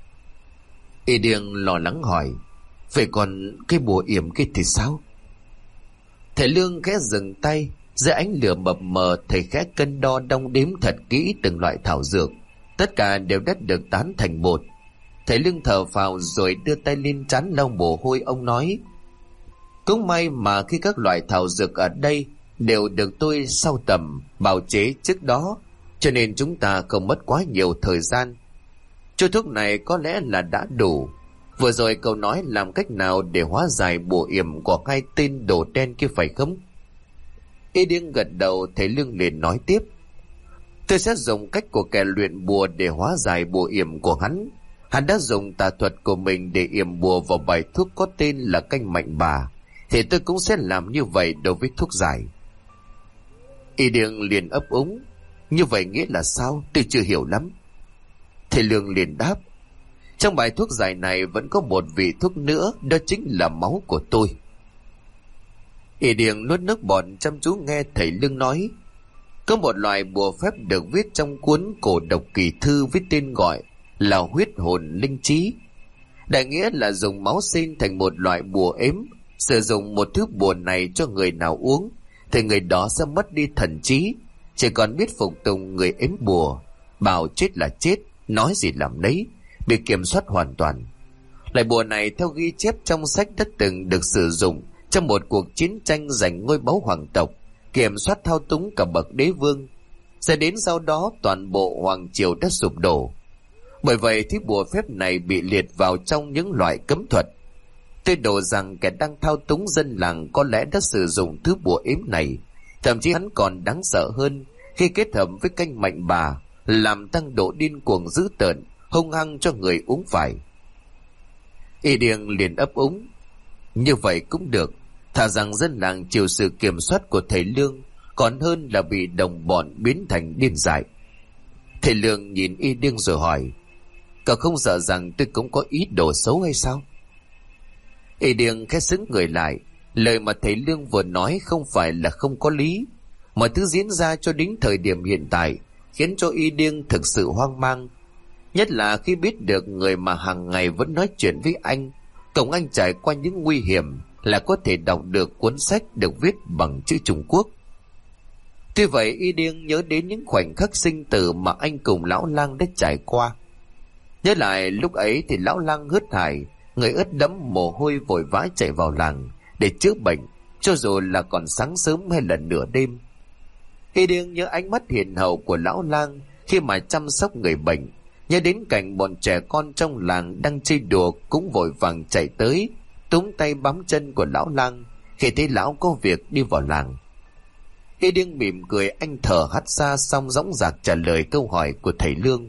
Y Điêng lo lắng hỏi: vậy còn cái bùa yểm kia thì sao? Thầy Lương khẽ dừng tay. Dưới ánh lửa mập mờ, thầy khẽ cân đo đong đếm thật kỹ từng loại thảo dược. Tất cả đều đã được tán thành bột. Thầy Lương thở phào rồi đưa tay lên trán lau mồ hôi. Ông nói: cũng may mà khi các loại thảo dược ở đây đều được tôi sưu tầm, bào chế trước đó, cho nên chúng ta không mất quá nhiều thời gian. Chỗ thuốc này có lẽ là đã đủ. Vừa rồi cậu nói làm cách nào để hóa giải bùa yểm của 2 tên đồ đen kia phải không? Y Điêng gật đầu. Thầy Lương liền nói tiếp: tôi sẽ dùng cách của kẻ luyện bùa để hóa giải bùa yểm của hắn. Hắn đã dùng tà thuật của mình để yểm bùa vào bài thuốc có tên là canh mạnh bà, thì tôi cũng sẽ làm như vậy đối với thuốc giải. Y Điêng liền ấp úng: như vậy nghĩa là sao? Tôi chưa hiểu lắm. Thầy Lương liền đáp: trong bài thuốc giải này vẫn có một vị thuốc nữa, đó chính là máu của tôi. Y Điêng nuốt nước bọt chăm chú nghe thầy Lương nói: có một loại bùa phép được viết trong cuốn Cổ Độc Kỳ Thư với tên gọi là huyết hồn linh trí. Đại nghĩa là dùng máu sinh thành một loại bùa ếm. Sử dụng một thứ bùa này cho người nào uống thì người đó sẽ mất đi thần trí, chỉ còn biết phục tùng người ếm bùa, bảo chết là chết, nói gì làm nấy, bị kiểm soát hoàn toàn. Loại bùa này theo ghi chép trong sách đã từng được sử dụng trong một cuộc chiến tranh giành ngôi báu hoàng tộc, kiểm soát thao túng cả bậc đế vương. Sẽ đến sau đó toàn bộ hoàng triều đã sụp đổ. Bởi vậy thứ bùa phép này bị liệt vào trong những loại cấm thuật. Tôi đổ rằng kẻ đang thao túng dân làng có lẽ đã sử dụng thứ bùa yếm này. Thậm chí hắn còn đáng sợ hơn khi kết hợp với canh mạnh bà, làm tăng độ điên cuồng dữ tợn, hung hăng cho người uống phải. Y Điêng liền ấp úng: như vậy cũng được, thà rằng dân làng chịu sự kiểm soát của thầy Lương, còn hơn là bị đồng bọn biến thành điên dại. Thầy Lương nhìn Y Điêng rồi hỏi: cậu không sợ rằng tôi cũng có ý đồ xấu hay sao? Y Điêng khẽ sững người lại. Lời mà thầy Lương vừa nói không phải là không có lý. Mọi thứ diễn ra cho đến thời điểm hiện tại khiến cho Y Điêng thực sự hoang mang. Nhất là khi biết được người mà hàng ngày vẫn nói chuyện với anh, cộng anh trải qua những nguy hiểm, là có thể đọc được cuốn sách được viết bằng chữ Trung Quốc. Tuy vậy, Y Điêng nhớ đến những khoảnh khắc sinh tử mà anh cùng lão lang đã trải qua. Nhớ lại lúc ấy thì lão lang hớt hải, người ướt đẫm mồ hôi vội vã chạy vào làng để chữa bệnh, cho dù là còn sáng sớm hay là nửa đêm. Y Điêng nhớ ánh mắt hiền hậu của lão lang khi mà chăm sóc người bệnh, nhớ đến cảnh bọn trẻ con trong làng đang chơi đùa cũng vội vàng chạy tới túm tay bám chân của lão lang khi thấy lão có việc đi vào làng. Y Điêng mỉm cười, anh thở hắt ra xong dõng dạc trả lời câu hỏi của thầy Lương: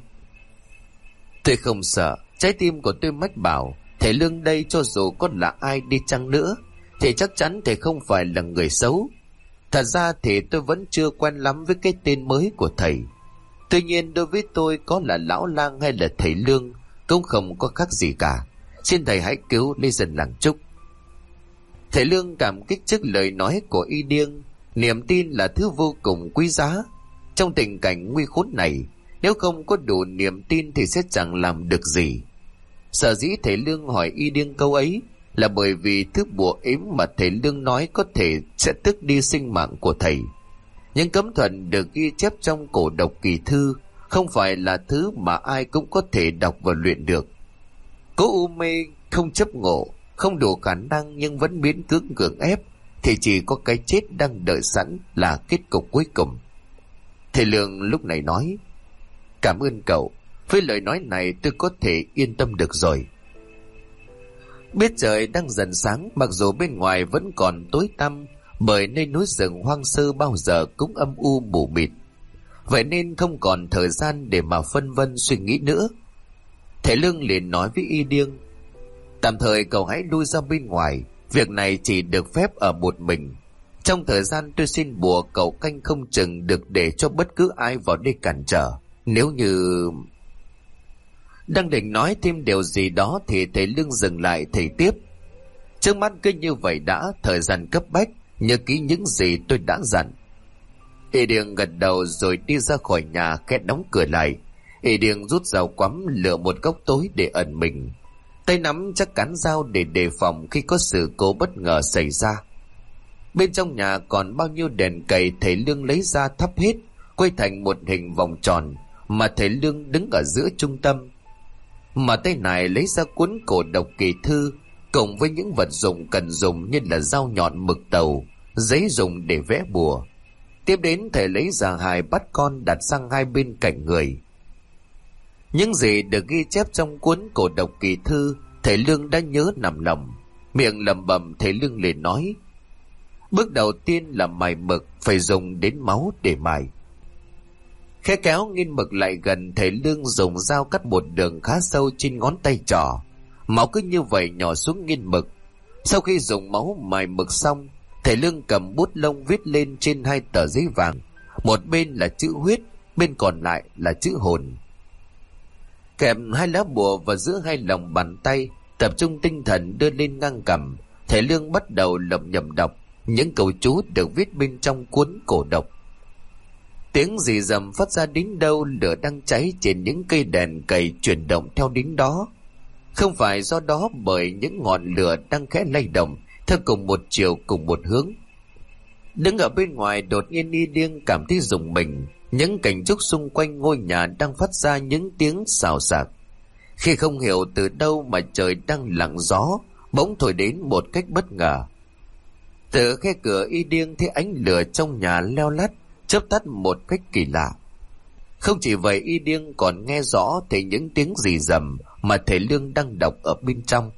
tôi không sợ. Trái tim của tôi mách bảo thầy Lương đây cho dù có là ai đi chăng nữa thì chắc chắn thầy không phải là người xấu. Thật ra thì tôi vẫn chưa quen lắm với cái tên mới của thầy. Tuy nhiên đối với tôi có là lão lang hay là thầy Lương cũng không có khác gì cả. Xin thầy hãy cứu lấy dân làng Trúc. Thầy Lương cảm kích trước lời nói của Y Điêng. Niềm tin là thứ vô cùng quý giá. Trong tình cảnh nguy khốn này, nếu không có đủ niềm tin thì sẽ chẳng làm được gì. Sở dĩ thầy Lương hỏi Y Điêng câu ấy là bởi vì thứ bùa yếm mà thầy Lương nói có thể sẽ tước đi sinh mạng của thầy. Những cấm thuật được ghi chép trong cổ độc kỳ thư không phải là thứ mà ai cũng có thể đọc và luyện được. Cố u mê không chấp ngộ, không đủ khả năng nhưng vẫn miễn cưỡng gượng ép thì chỉ có cái chết đang đợi sẵn là kết cục cuối cùng. Thầy Lương lúc này nói: cảm ơn cậu, với lời nói này tôi có thể yên tâm được rồi. Biết trời đang dần sáng, mặc dù bên ngoài vẫn còn tối tăm, bởi nơi núi rừng hoang sơ bao giờ cũng âm u mù mịt. Vậy nên không còn thời gian để mà phân vân suy nghĩ nữa. Thầy Lương liền nói với Y Điêng: tạm thời cậu hãy lui ra bên ngoài, việc này chỉ được phép ở một mình. Trong thời gian tôi xin bùa, cậu canh không chừng được để cho bất cứ ai vào đây cản trở. Nếu như... Đang định nói thêm điều gì đó thì thầy Lương dừng lại. Thầy tiếp: trước mắt cứ như vậy đã, thời gian cấp bách, nhớ kỹ những gì tôi đã dặn. Y Điêng gật đầu rồi đi ra khỏi nhà, khẽ đóng cửa lại. Y Điêng rút dao quắm lựa một góc tối để ẩn mình, tay nắm chắc cán dao để đề phòng khi có sự cố bất ngờ xảy ra. Bên trong nhà còn bao nhiêu đèn cầy thầy Lương lấy ra thắp hết, quay thành một hình vòng tròn mà thầy Lương đứng ở giữa trung tâm. Mà tay này lấy ra cuốn cổ độc kỳ thư cùng với những vật dụng cần dùng như là dao nhọn, mực tàu, giấy dùng để vẽ bùa. Tiếp đến thầy lấy ra 2 bát con đặt sang hai bên cạnh người. Những gì được ghi chép trong cuốn cổ độc kỳ thư thầy Lương đã nhớ nằm lòng. Miệng lẩm bẩm, thầy Lương liền nói: bước đầu tiên là mài mực, phải dùng đến máu để mài. Khẽ kéo nghiên mực lại gần, thầy Lương dùng dao cắt một đường khá sâu trên ngón tay trỏ. Máu cứ như vậy nhỏ xuống nghiên mực. Sau khi dùng máu mài mực xong, thầy Lương cầm bút lông viết lên trên 2 tờ giấy vàng. Một bên là chữ huyết, bên còn lại là chữ hồn. Kẹp 2 lá bùa vào giữa 2 lòng bàn tay, tập trung tinh thần đưa lên ngang cằm. Thầy Lương bắt đầu lẩm nhẩm đọc những câu chú được viết bên trong cuốn cổ độc. Tiếng rì rầm phát ra đến đâu, lửa đang cháy trên những cây đèn cầy chuyển động theo đến đó. Không phải do đó, bởi những ngọn lửa đang khẽ lay động theo cùng một chiều, cùng một hướng. Đứng ở bên ngoài, đột nhiên Y Điêng cảm thấy rùng mình. Những cành trúc xung quanh ngôi nhà đang phát ra những tiếng xào xạc. Khi không hiểu từ đâu mà trời đang lặng gió bỗng thổi đến một cách bất ngờ. Từ khe cửa y điêng thấy ánh lửa trong nhà leo lắt, chớp tắt một cách kỳ lạ. Không chỉ vậy, y điêng còn nghe rõ thấy những tiếng rì rầm mà thầy Lương đang đọc ở bên trong.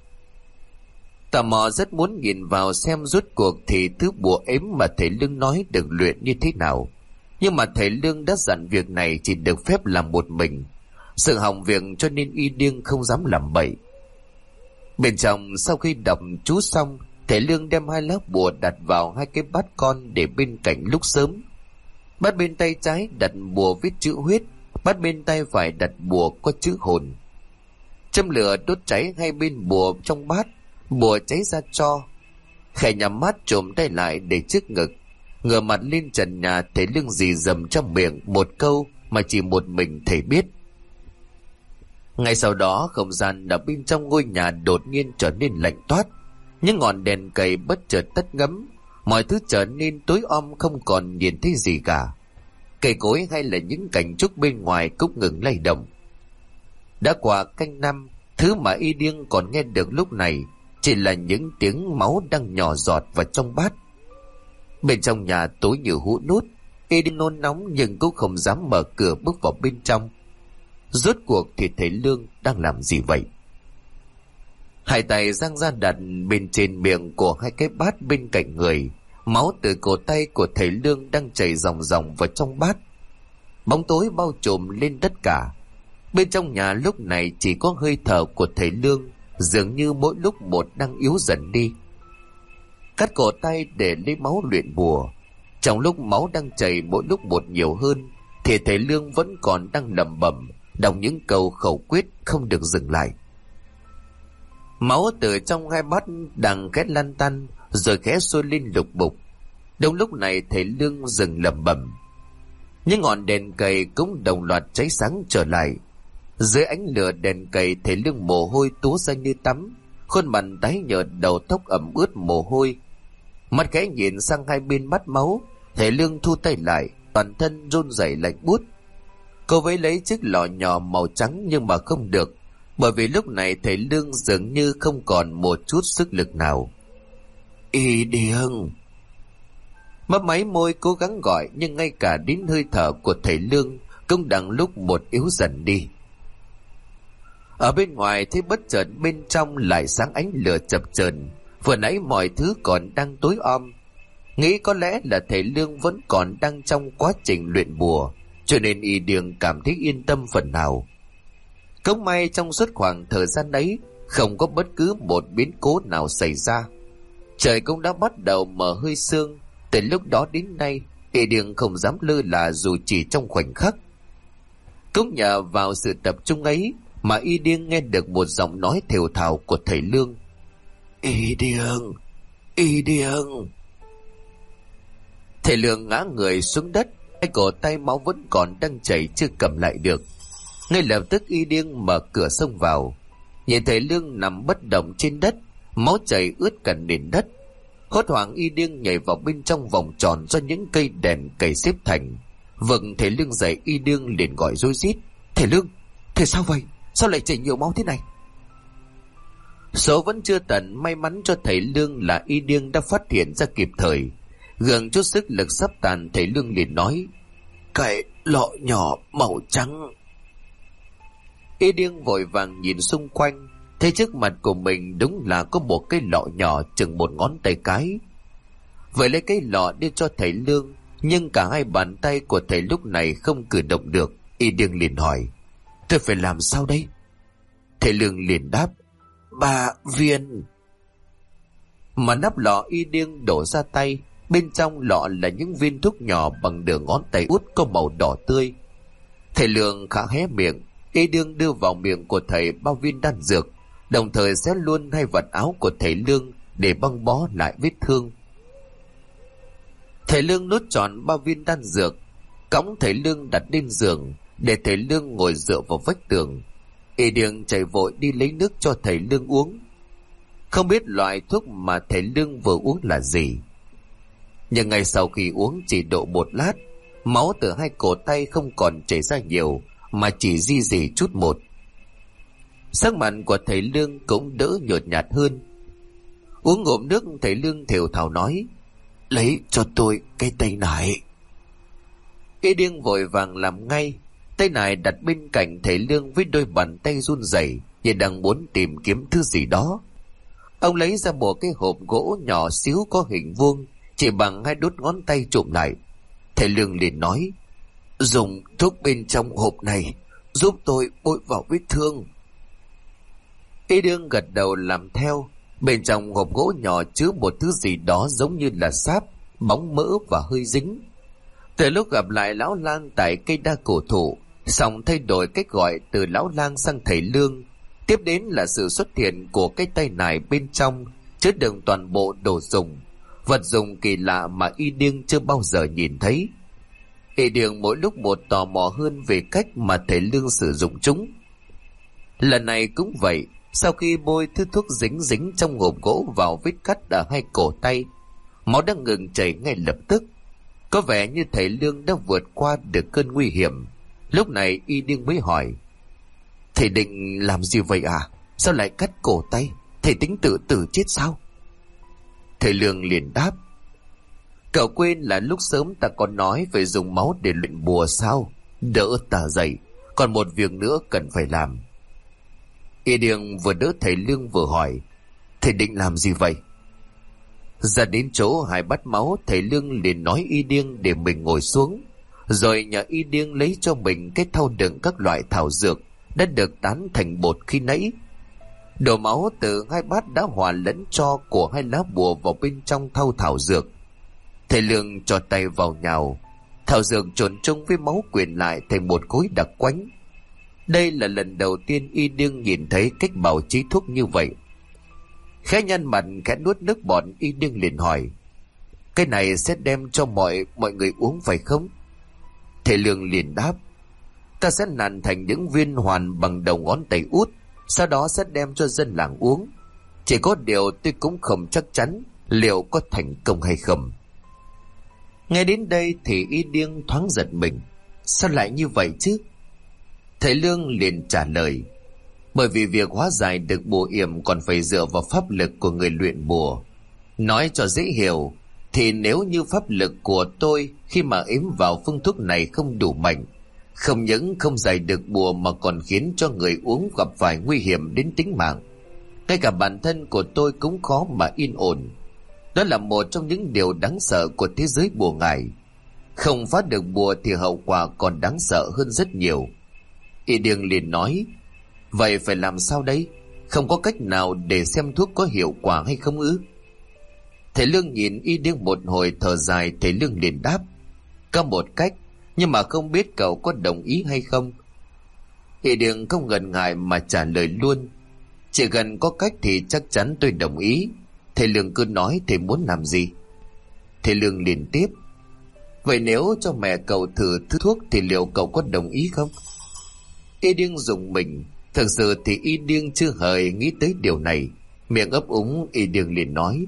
Tò mò rất muốn nhìn vào xem rốt cuộc thì thứ bùa ếm mà thầy Lương nói được luyện như thế nào. Nhưng mà thầy Lương đã dặn việc này chỉ được phép làm một mình, sợ hỏng việc cho nên y điêng không dám làm bậy. Bên trong sau khi đọc chú xong, thầy Lương đem 2 lá bùa đặt vào 2 cái bát con để bên cạnh lúc sớm. Bát bên tay trái đặt bùa viết chữ huyết, bát bên tay phải đặt bùa có chữ hồn. Châm lửa đốt cháy 2 bên bùa trong bát, bùa cháy ra tro. Khẽ nhắm mắt trồm tay lại để trước ngực, ngửa mặt lên trần nhà. Thầy Lương rì rầm trong miệng một câu mà chỉ một mình thầy biết. Ngay sau đó, không gian ở bên trong ngôi nhà đột nhiên trở nên lạnh toát. Những ngọn đèn cầy bất chợt tắt ngấm, mọi thứ trở nên tối om, không còn nhìn thấy gì cả. Cây cối hay là những cảnh trúc bên ngoài cũng ngừng lay động. Đã qua canh năm, thứ mà y điêng còn nghe được lúc này chỉ là những tiếng máu đang nhỏ giọt vào trong bát. Bên trong nhà tối như hũ nút, y điêng nôn nóng nhưng cũng không dám mở cửa bước vào bên trong. Rốt cuộc thì thầy Lương đang làm gì vậy? 2 tay giang ra đặt bên trên miệng của 2 cái bát bên cạnh người. Máu từ cổ tay của thầy Lương đang chảy ròng ròng vào trong bát. Bóng tối bao trùm lên tất cả. Bên trong nhà lúc này chỉ có hơi thở của thầy Lương, dường như mỗi lúc một đang yếu dần đi. Cắt cổ tay để lấy máu luyện bùa. Trong lúc máu đang chảy mỗi lúc một nhiều hơn, thì thầy Lương vẫn còn đang lẩm bẩm đọc những câu khẩu quyết không được dừng lại. Máu từ trong 2 bát đang khét lăn tăn rồi khẽ sôi lên lục bục. Đúng lúc này thầy Lương dừng lẩm bẩm. Những ngọn đèn cầy cũng đồng loạt cháy sáng trở lại. Dưới ánh lửa đèn cầy, thầy Lương mồ hôi túa ra như tắm, khuôn mặt tái nhợt, đầu tóc ẩm ướt mồ hôi. Mắt khẽ nhìn sang 2 bên mắt máu, thầy Lương thu tay lại, toàn thân run rẩy lạnh buốt. Cô vẫy lấy chiếc lọ nhỏ màu trắng nhưng mà không được, bởi vì lúc này thầy Lương dường như không còn một chút sức lực nào. Y điêng! Mấp máy môi cố gắng gọi, nhưng ngay cả đến hơi thở của thầy Lương cũng đang lúc một yếu dần đi. Ở bên ngoài thấy bất chợt bên trong lại sáng ánh lửa chập chờn. Vừa nãy mọi thứ còn đang tối om, nghĩ có lẽ là thầy Lương vẫn còn đang trong quá trình luyện bùa, cho nên y điêng cảm thấy yên tâm phần nào. Cũng may trong suốt khoảng thời gian ấy không có bất cứ một biến cố nào xảy ra. Trời cũng đã bắt đầu mở hơi sương. Từ lúc đó đến nay, y điêng không dám lơ là dù chỉ trong khoảnh khắc. Cũng nhờ vào sự tập trung ấy mà y điêng nghe được một giọng nói thều thào của thầy Lương. Y điêng! Y điêng! Thầy Lương ngã người xuống đất, hai cổ tay máu vẫn còn đang chảy chưa cầm lại được. Ngay lập tức y điêng mở cửa xông vào, nhìn thầy Lương nằm bất động trên đất, máu chảy ướt cả nền đất. Hốt hoảng y điêng nhảy vào bên trong vòng tròn do những cây đèn cầy xếp thành. Vực thầy Lương dậy, y điêng liền gọi rối rít. Thầy Lương, thầy sao vậy? Sao lại chảy nhiều máu thế này? Số vẫn chưa tận, may mắn cho thầy Lương là y điêng đã phát hiện ra kịp thời. Gượng chút sức lực sắp tàn, thầy Lương liền nói: Cái lọ nhỏ màu trắng. Y điêng vội vàng nhìn xung quanh, thấy trước mặt của mình đúng là có một cái lọ nhỏ chừng 1 ngón tay cái. Vậy lấy cái lọ đưa cho thầy Lương, nhưng cả 2 bàn tay của thầy lúc này không cử động được. Y điêng liền hỏi: Tôi phải làm sao đây? Thầy Lương liền đáp: 3 viên. Mà nắp lọ y điêng đổ ra tay, bên trong lọ là những viên thuốc nhỏ bằng nửa ngón tay út có màu đỏ tươi. Thầy Lương khẽ hé miệng, y điêng đưa vào miệng của thầy 3 viên đan dược, đồng thời xé luôn 2 vật áo của thầy Lương để băng bó lại vết thương. Thầy Lương nuốt trọn 3 viên đan dược, cõng thầy Lương đặt lên giường, để thầy Lương ngồi dựa vào vách tường. Y điêng chạy vội đi lấy nước cho thầy Lương uống. Không biết loại thuốc mà thầy Lương vừa uống là gì, nhưng ngay sau khi uống chỉ độ 1 lát, máu từ 2 cổ tay không còn chảy ra nhiều, mà chỉ ri rỉ chút một. Sắc mặt của thầy Lương cũng đỡ nhợt nhạt hơn. Uống ngụm nước, thầy Lương thều thào nói: Lấy cho tôi cái tay nải. Y Điêng vội vàng làm ngay. Tay nải đặt bên cạnh thầy Lương với đôi bàn tay run rẩy như đang muốn tìm kiếm thứ gì đó. Ông lấy ra một cái hộp gỗ nhỏ xíu có hình vuông, chỉ bằng 2 đốt ngón tay trụm lại. Thầy Lương liền nói: dùng thuốc bên trong hộp này giúp tôi bôi vào vết thương. Y Điêng gật đầu làm theo. Bên trong hộp gỗ nhỏ chứa một thứ gì đó giống như là sáp, bóng mỡ và hơi dính. Từ lúc gặp lại lão lang tại cây đa cổ thụ, xong thay đổi cách gọi từ lão lang sang thầy Lương, tiếp đến là sự xuất hiện của cái tay nải bên trong chứa đựng toàn bộ đồ dùng, vật dụng kỳ lạ mà Y Điêng chưa bao giờ nhìn thấy. Y Điêng mỗi lúc một tò mò hơn về cách mà thầy Lương sử dụng chúng. Lần này cũng vậy, sau khi bôi thứ thuốc dính dính trong hộp gỗ vào vết cắt ở 2 cổ tay, máu đã ngừng chảy ngay lập tức. Có vẻ như thầy Lương đã vượt qua được cơn nguy hiểm. Lúc này Y Điêng mới hỏi: thầy định làm gì vậy à? Sao lại cắt cổ tay? Thầy tính tự tử chết sao? Thầy Lương liền đáp: cậu quên là lúc sớm ta còn nói phải dùng máu để luyện bùa sao? Đỡ ta dậy, còn một việc nữa cần phải làm. Y Điêng vừa đỡ thầy Lương vừa hỏi: thầy định làm gì vậy? Ra đến chỗ 2 bát máu, thầy Lương liền nói Y Điêng để mình ngồi xuống, rồi nhờ Y Điêng lấy cho mình cái thau đựng các loại thảo dược đã được tán thành bột khi nãy. Đổ máu từ 2 bát đã hòa lẫn tro của 2 lá bùa vào bên trong thau thảo dược. Thầy Lương cho tay vào nhào, thảo dược trộn chung với máu quyện lại thành một khối đặc quánh. Đây là lần đầu tiên Y Điêng nhìn thấy cách bào chế thuốc như vậy. Khẽ nhăn mặt khẽ nuốt nước bọt, Y Điêng liền hỏi: cái này sẽ đem cho mọi người uống phải không? Thầy Lương liền đáp: ta sẽ nặn thành những viên hoàn bằng đầu ngón tay út, sau đó sẽ đem cho dân làng uống. Chỉ có điều tôi cũng không chắc chắn liệu có thành công hay không. Nghe đến đây thì Y Điêng thoáng giật mình. Sao lại như vậy chứ? Thầy Lương liền trả lời: bởi vì việc hóa giải được bùa yểm còn phải dựa vào pháp lực của người luyện bùa. Nói cho dễ hiểu thì nếu như pháp lực của tôi khi mà ếm vào phương thuốc này không đủ mạnh, không những không giải được bùa mà còn khiến cho người uống gặp phải nguy hiểm đến tính mạng. Ngay cả bản thân của tôi cũng khó mà yên ổn. Đó là một trong những điều đáng sợ của thế giới bùa ngải. Không phá được bùa thì hậu quả còn đáng sợ hơn rất nhiều. Y Điêng liền nói: vậy phải làm sao đây? Không có cách nào để xem thuốc có hiệu quả hay không ư? Thầy Lương nhìn Y Điêng một hồi thở dài. Thầy Lương liền đáp: có một cách, nhưng mà không biết cậu có đồng ý hay không. Y Điêng không ngần ngại mà trả lời luôn: chỉ cần có cách thì chắc chắn tôi đồng ý. Thầy Lương cứ nói thầy muốn làm gì. Thầy Lương liền tiếp: vậy nếu cho mẹ cậu thử thứ thuốc thì liệu cậu có đồng ý không? Y Điêng rùng mình. Thực sự thì Y Điêng chưa hề nghĩ tới điều này. Miệng ấp úng, Y Điêng liền nói: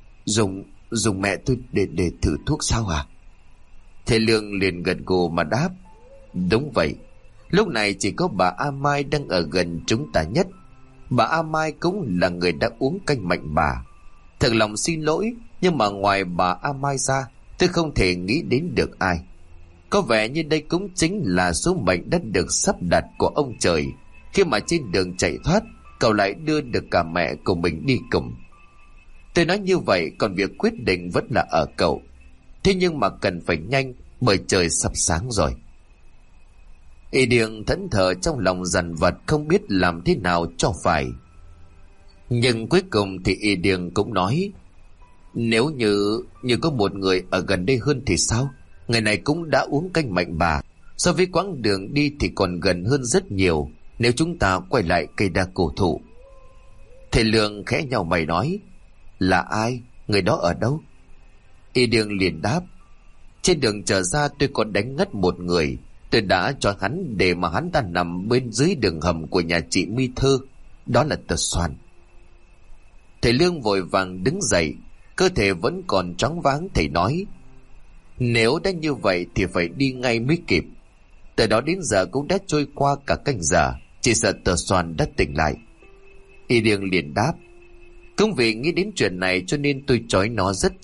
dùng mẹ tôi để thử thuốc sao à? Thầy Lương liền gật gù mà đáp: đúng vậy. Lúc này chỉ có bà A Mai đang ở gần chúng ta nhất. Bà A Mai cũng là người đã uống canh mạnh bà. Thật lòng xin lỗi, nhưng mà ngoài bà A Mai ra, tôi không thể nghĩ đến được ai. Có vẻ như đây cũng chính là số mệnh đã được sắp đặt của ông trời, khi mà trên đường chạy thoát, cậu lại đưa được cả mẹ của mình đi cùng. Tôi nói như vậy, còn việc quyết định vẫn là ở cậu. Thế nhưng mà cần phải nhanh, bởi trời sắp sáng rồi. Y Điêng thẫn thờ trong lòng dằn vặt, không biết làm thế nào cho phải. Nhưng cuối cùng thì Y Điêng cũng nói: nếu như có một người ở gần đây hơn thì sao? Người này cũng đã uống canh mạnh bà. So với quãng đường đi thì còn gần hơn rất nhiều nếu chúng ta quay lại cây đa cổ thụ. Thầy Lương khẽ nhàu mày nói: là ai? Người đó ở đâu? Y Điêng liền đáp: trên đường trở ra tôi có đánh ngất một người. Tôi đã cho hắn để mà hắn ta nằm bên dưới đường hầm của nhà chị My Thơ. Đó là Tờ Soàn. Thầy Lương vội vàng đứng dậy, cơ thể vẫn còn choáng váng. Thầy nói: nếu đã như vậy thì phải đi ngay mới kịp. Từ đó đến giờ cũng đã trôi qua cả canh giờ, chỉ sợ Tờ Soàn đã tỉnh lại. Y Điêng liền đáp: cũng vì nghĩ đến chuyện này cho nên tôi trói nó rất chặt,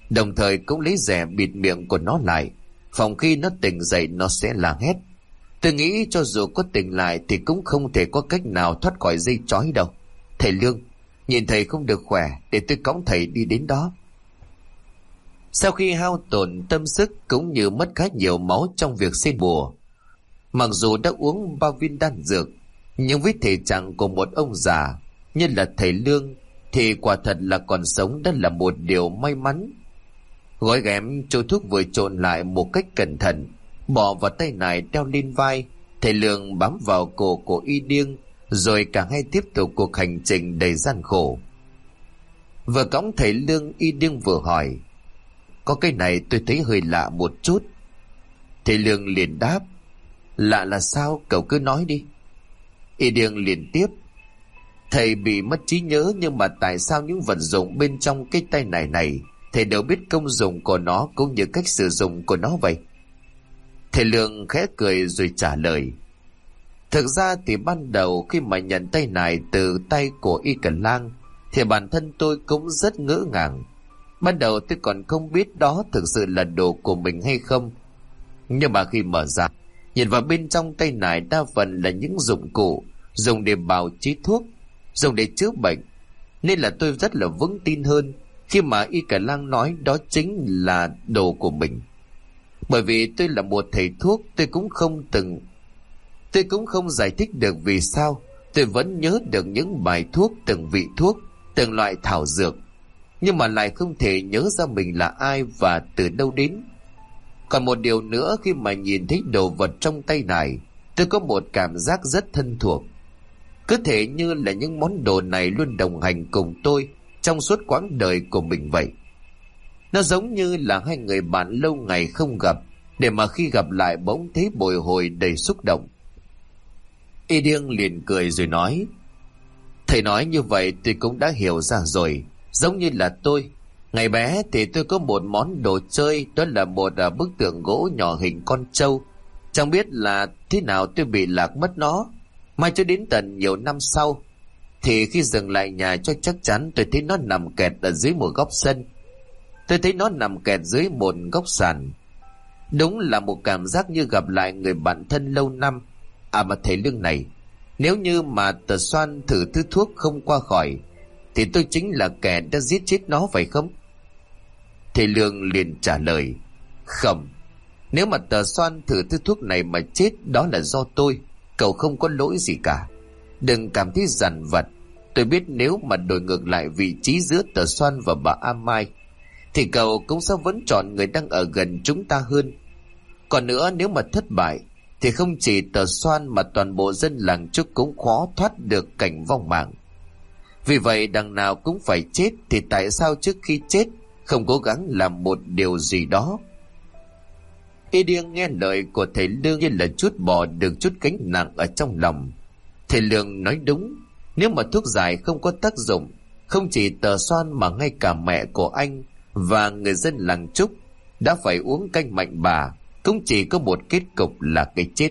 đồng thời cũng lấy rẻ bịt miệng của nó lại, phòng khi nó tỉnh dậy nó sẽ la hét. Tôi nghĩ cho dù có tỉnh lại thì cũng không thể có cách nào thoát khỏi dây trói đâu. Thầy Lương, nhìn thầy không được khỏe, để tôi cõng thầy đi đến đó. Sau khi hao tổn tâm sức cũng như mất khá nhiều máu trong việc xây bùa, mặc dù đã uống bao viên đan dược, nhưng với thể trạng của một ông già như là thầy Lương thì quả thật là còn sống đã là một điều may mắn. Gói ghém chỗ thuốc vừa trộn lại một cách cẩn thận, bỏ vào tay nải đeo lên vai, thầy Lương bám vào cổ của Y Điêng, rồi cả hai tiếp tục cuộc hành trình đầy gian khổ. Vừa cõng thầy Lương, Y Điêng vừa hỏi: có cái này tôi thấy hơi lạ một chút. Thầy Lương liền đáp: lạ là sao, cậu cứ nói đi. Y Điêng liền tiếp: thầy bị mất trí nhớ, nhưng mà tại sao những vật dụng bên trong cái tay này thầy đều biết công dụng của nó cũng như cách sử dụng của nó vậy? Thầy Lương khẽ cười rồi trả lời: thực ra thì ban đầu khi mà nhận tay này từ tay của Y Cẩn Lang thì bản thân tôi cũng rất ngỡ ngàng. Ban đầu tôi còn không biết đó thực sự là đồ của mình hay không, nhưng mà khi mở ra nhìn vào bên trong tay này, đa phần là những dụng cụ dùng để bào chế thuốc, dùng để chữa bệnh, nên là tôi rất là vững tin hơn khi mà Y Cẩn Lang nói đó chính là đồ của mình. Bởi vì tôi là một thầy thuốc, tôi cũng không giải thích được vì sao tôi vẫn nhớ được những bài thuốc, từng vị thuốc, từng loại thảo dược, nhưng mà lại không thể nhớ ra mình là ai và từ đâu đến. Còn một điều nữa, khi mà nhìn thấy đồ vật trong tay này, tôi có một cảm giác rất thân thuộc, cứ thể như là những món đồ này luôn đồng hành cùng tôi trong suốt quãng đời của mình vậy. Nó giống như là hai người bạn lâu ngày không gặp, để mà khi gặp lại bỗng thấy bồi hồi đầy xúc động. Y Điêng liền cười rồi nói: thầy nói như vậy tôi cũng đã hiểu ra rồi. Giống như là tôi, ngày bé thì tôi có một món đồ chơi, đó là một bức tượng gỗ nhỏ hình con trâu. Chẳng biết là thế nào tôi bị lạc mất nó, mai cho đến tận nhiều năm sau thì khi dừng lại nhà cho chắc chắn, tôi thấy nó nằm kẹt ở dưới một góc sân. Tôi thấy nó nằm kẹt dưới một góc sàn. Đúng là một cảm giác như gặp lại người bạn thân lâu năm. À mà thầy Lương này, nếu như mà Tờ Xoan thử thứ thuốc không qua khỏi thì tôi chính là kẻ đã giết chết nó phải không? Thầy Lương liền trả lời: không, nếu mà Tờ Xoan thử thứ thuốc này mà chết, đó là do tôi, cậu không có lỗi gì cả. Đừng cảm thấy dằn vặt. Tôi biết nếu mà đổi ngược lại vị trí giữa Tờ Xoan và bà A Mai thì cậu cũng sẽ vẫn chọn người đang ở gần chúng ta hơn. Còn nữa, nếu mà thất bại thì không chỉ Tờ Xoan mà toàn bộ dân làng Trúc cũng khó thoát được cảnh vong mạng. Vì vậy đằng nào cũng phải chết, thì tại sao trước khi chết không cố gắng làm một điều gì đó? Y Điêng nghe lời của thầy Lương như là chút bỏ được chút gánh nặng ở trong lòng. Thầy Lương nói đúng, nếu mà thuốc giải không có tác dụng, không chỉ Tờ Xoan mà ngay cả mẹ của anh và người dân làng Trúc đã phải uống canh mạnh bà, cũng chỉ có một kết cục là cái chết.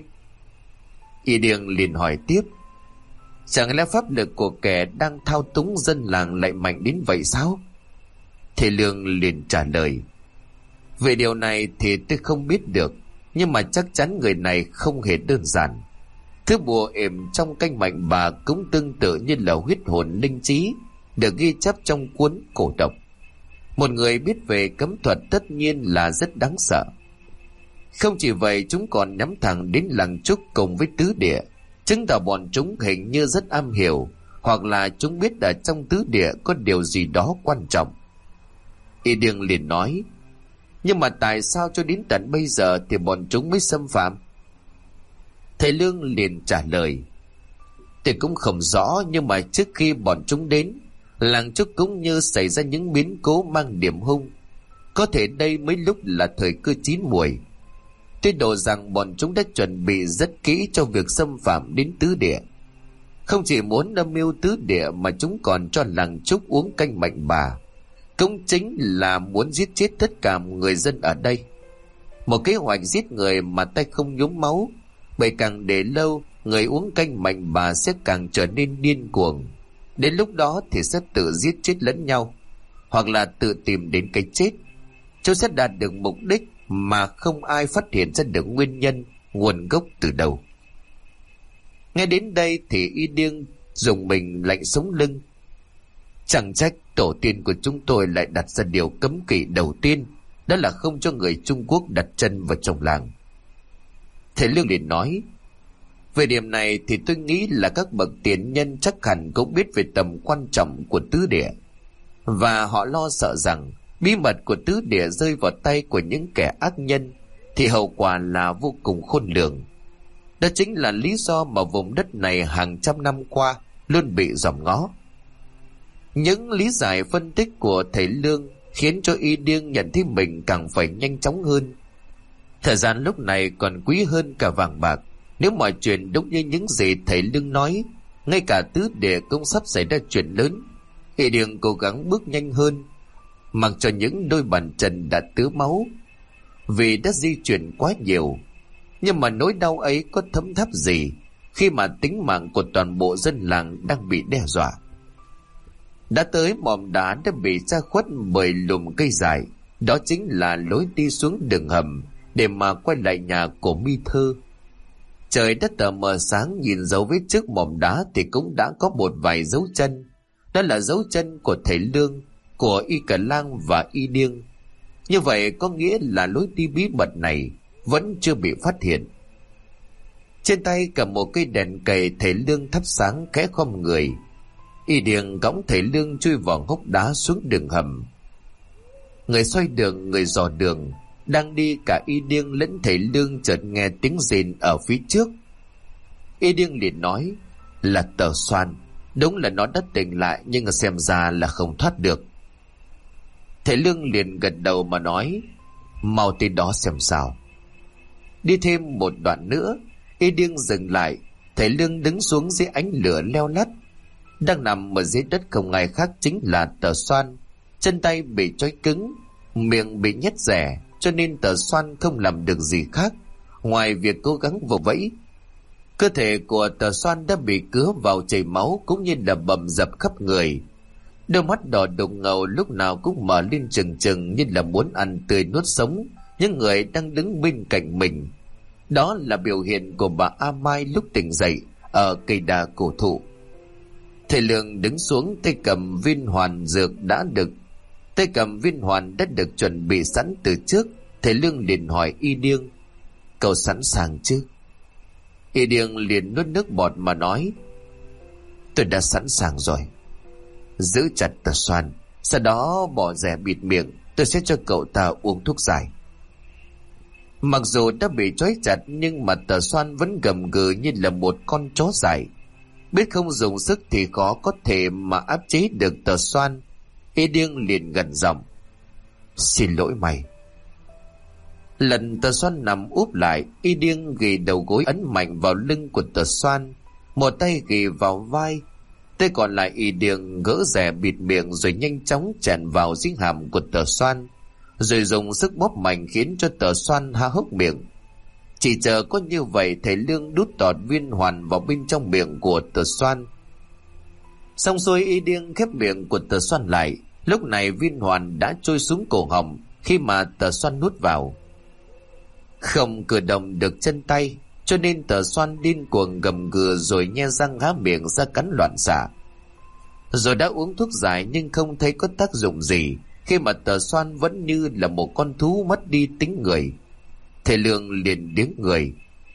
Y Điêng liền hỏi tiếp: chẳng lẽ pháp lực của kẻ đang thao túng dân làng lại mạnh đến vậy sao? Thầy Lương liền trả lời: về điều này thì tôi không biết được, nhưng mà chắc chắn người này không hề đơn giản. Thứ bùa ểm trong canh mạnh bà cũng tương tự như là huyết hồn linh trí được ghi chép trong cuốn cổ độc. Một người biết về cấm thuật tất nhiên là rất đáng sợ. Không chỉ vậy, chúng còn nhắm thẳng đến làng Trúc cùng với tứ địa, chứng tỏ bọn chúng hình như rất am hiểu, hoặc là chúng biết ở trong tứ địa có điều gì đó quan trọng. Y Điêng liền nói: nhưng mà tại sao cho đến tận bây giờ thì bọn chúng mới xâm phạm? Thầy Lương liền trả lời: tôi cũng không rõ, nhưng mà trước khi bọn chúng đến, làng Trúc cũng như xảy ra những biến cố mang điểm hung. Có thể đây mới lúc là thời cơ chín muồi. Tôi đồ rằng bọn chúng đã chuẩn bị rất kỹ cho việc xâm phạm đến tứ địa. Không chỉ muốn âm mưu tứ địa mà chúng còn cho làng Trúc uống canh mạnh bà, cũng chính là muốn giết chết tất cả người dân ở đây. Một kế hoạch giết người mà tay không nhuốm máu, bởi càng để lâu, người uống canh mạnh bà sẽ càng trở nên điên cuồng. Đến lúc đó thì sẽ tự giết chết lẫn nhau, hoặc là tự tìm đến cái chết. Chúng sẽ đạt được mục đích mà không ai phát hiện ra được nguyên nhân, nguồn gốc từ đâu. Nghe đến đây thì Y Điêng dùng mình lạnh sống lưng. Chẳng trách tổ tiên của chúng tôi lại đặt ra điều cấm kỵ đầu tiên, đó là không cho người Trung Quốc đặt chân vào trong làng. Thầy Lương liền nói, về điểm này thì tôi nghĩ là các bậc tiền nhân chắc hẳn cũng biết về tầm quan trọng của tứ địa, và họ lo sợ rằng bí mật của tứ địa rơi vào tay của những kẻ ác nhân thì hậu quả là vô cùng khôn lường. Đó chính là lý do mà vùng đất này hàng trăm năm qua luôn bị dòm ngó. Những lý giải phân tích của thầy Lương khiến cho Y Điêng nhận thấy mình càng phải nhanh chóng hơn. Thời gian lúc này còn quý hơn cả vàng bạc. Nếu mọi chuyện đúng như những gì thầy Lương nói, ngay cả tứ địa cũng sắp xảy ra chuyện lớn. Y Điêng cố gắng bước nhanh hơn, mặc cho những đôi bàn chân đã tứa máu vì đã di chuyển quá nhiều. Nhưng mà nỗi đau ấy có thấm tháp gì khi mà tính mạng của toàn bộ dân làng đang bị đe dọa. Đã tới mỏm đá đã bị che khuất bởi lùm cây dài, đó chính là lối đi xuống đường hầm để mà quay lại nhà của Mi Thơ. Trời đất tờ mờ sáng, nhìn dấu vết trước mỏm đá thì cũng đã có một vài dấu chân. Đó là dấu chân của thầy Lương, của Y Cả Lang và Y Điêng. Như vậy có nghĩa là lối đi bí mật này vẫn chưa bị phát hiện. Trên tay cầm một cây đèn cầy, thầy Lương thắp sáng khẽ khom người. Y Điêng cõng thầy Lương chui vào hốc đá xuống đường hầm. Người xoay đường, người dò đường. Đang đi cả Y Điêng lẫn thầy Lương chợt nghe tiếng rền ở phía trước. Y Điêng liền nói, là Tờ Xoan. Đúng là nó đã tỉnh lại, nhưng xem ra là không thoát được. Thầy Lương liền gật đầu mà nói, mau tới đó xem sao. Đi thêm một đoạn nữa, Y Điêng dừng lại. Thầy Lương đứng xuống dưới ánh lửa leo lắt. Đang nằm ở dưới đất không ai khác chính là Tờ Xoan. Chân tay bị trói cứng, miệng bị nhét rẻ, cho nên Tờ Xoan không làm được gì khác ngoài việc cố gắng vùng vẫy. Cơ thể của Tờ Xoan đã bị cứa vào chảy máu cũng như là bầm dập khắp người. Đôi mắt đỏ đục ngầu lúc nào cũng mở lên trừng trừng như là muốn ăn tươi nuốt sống những người đang đứng bên cạnh mình. Đó là biểu hiện của bà A Mai lúc tỉnh dậy ở cây đa cổ thụ. Thầy Lương đứng xuống, tay cầm viên hoàn đã được chuẩn bị sẵn từ trước. Thầy Lương liền hỏi Y Điêng, cậu sẵn sàng chứ? Y Điêng liền nuốt nước bọt mà nói, tôi đã sẵn sàng rồi. Giữ chặt Tờ Xoan, sau đó bỏ rẻ bịt miệng, tôi sẽ cho cậu ta uống thuốc giải. Mặc dù đã bị trói chặt nhưng mà Tờ Xoan vẫn gầm gừ như là một con chó dại. Biết không dùng sức thì khó có thể mà áp chế được Tờ Xoan. Y Điêng liền gần giọng, xin lỗi mày. Lần Tờ Xoan nằm úp lại, Y Điêng ghì đầu gối ấn mạnh vào lưng của Tờ Xoan, một tay ghì vào vai, tay còn lại Y Điêng gỡ rẻ bịt miệng rồi nhanh chóng chèn vào dưới hàm của Tờ Xoan, rồi dùng sức bóp mạnh khiến cho Tờ Xoan há hốc miệng. Chỉ chờ có như vậy, thầy Lương đút tọt viên hoàn vào bên trong miệng của Tờ Xoan. Xong xuôi, Y Điêng khép miệng của Tờ Xoan lại. Lúc này viên hoàn đã trôi xuống cổ họng khi mà Tờ Xoan nuốt vào. Không cử động được chân tay, cho nên Tờ Xoan điên cuồng gầm gừ rồi nhe răng há miệng ra cắn loạn xạ. Rồi đã uống thuốc giải nhưng không thấy có tác dụng gì, khi mà Tờ Xoan vẫn như là một con thú mất đi tính người. Thầy Lương liền điếng người.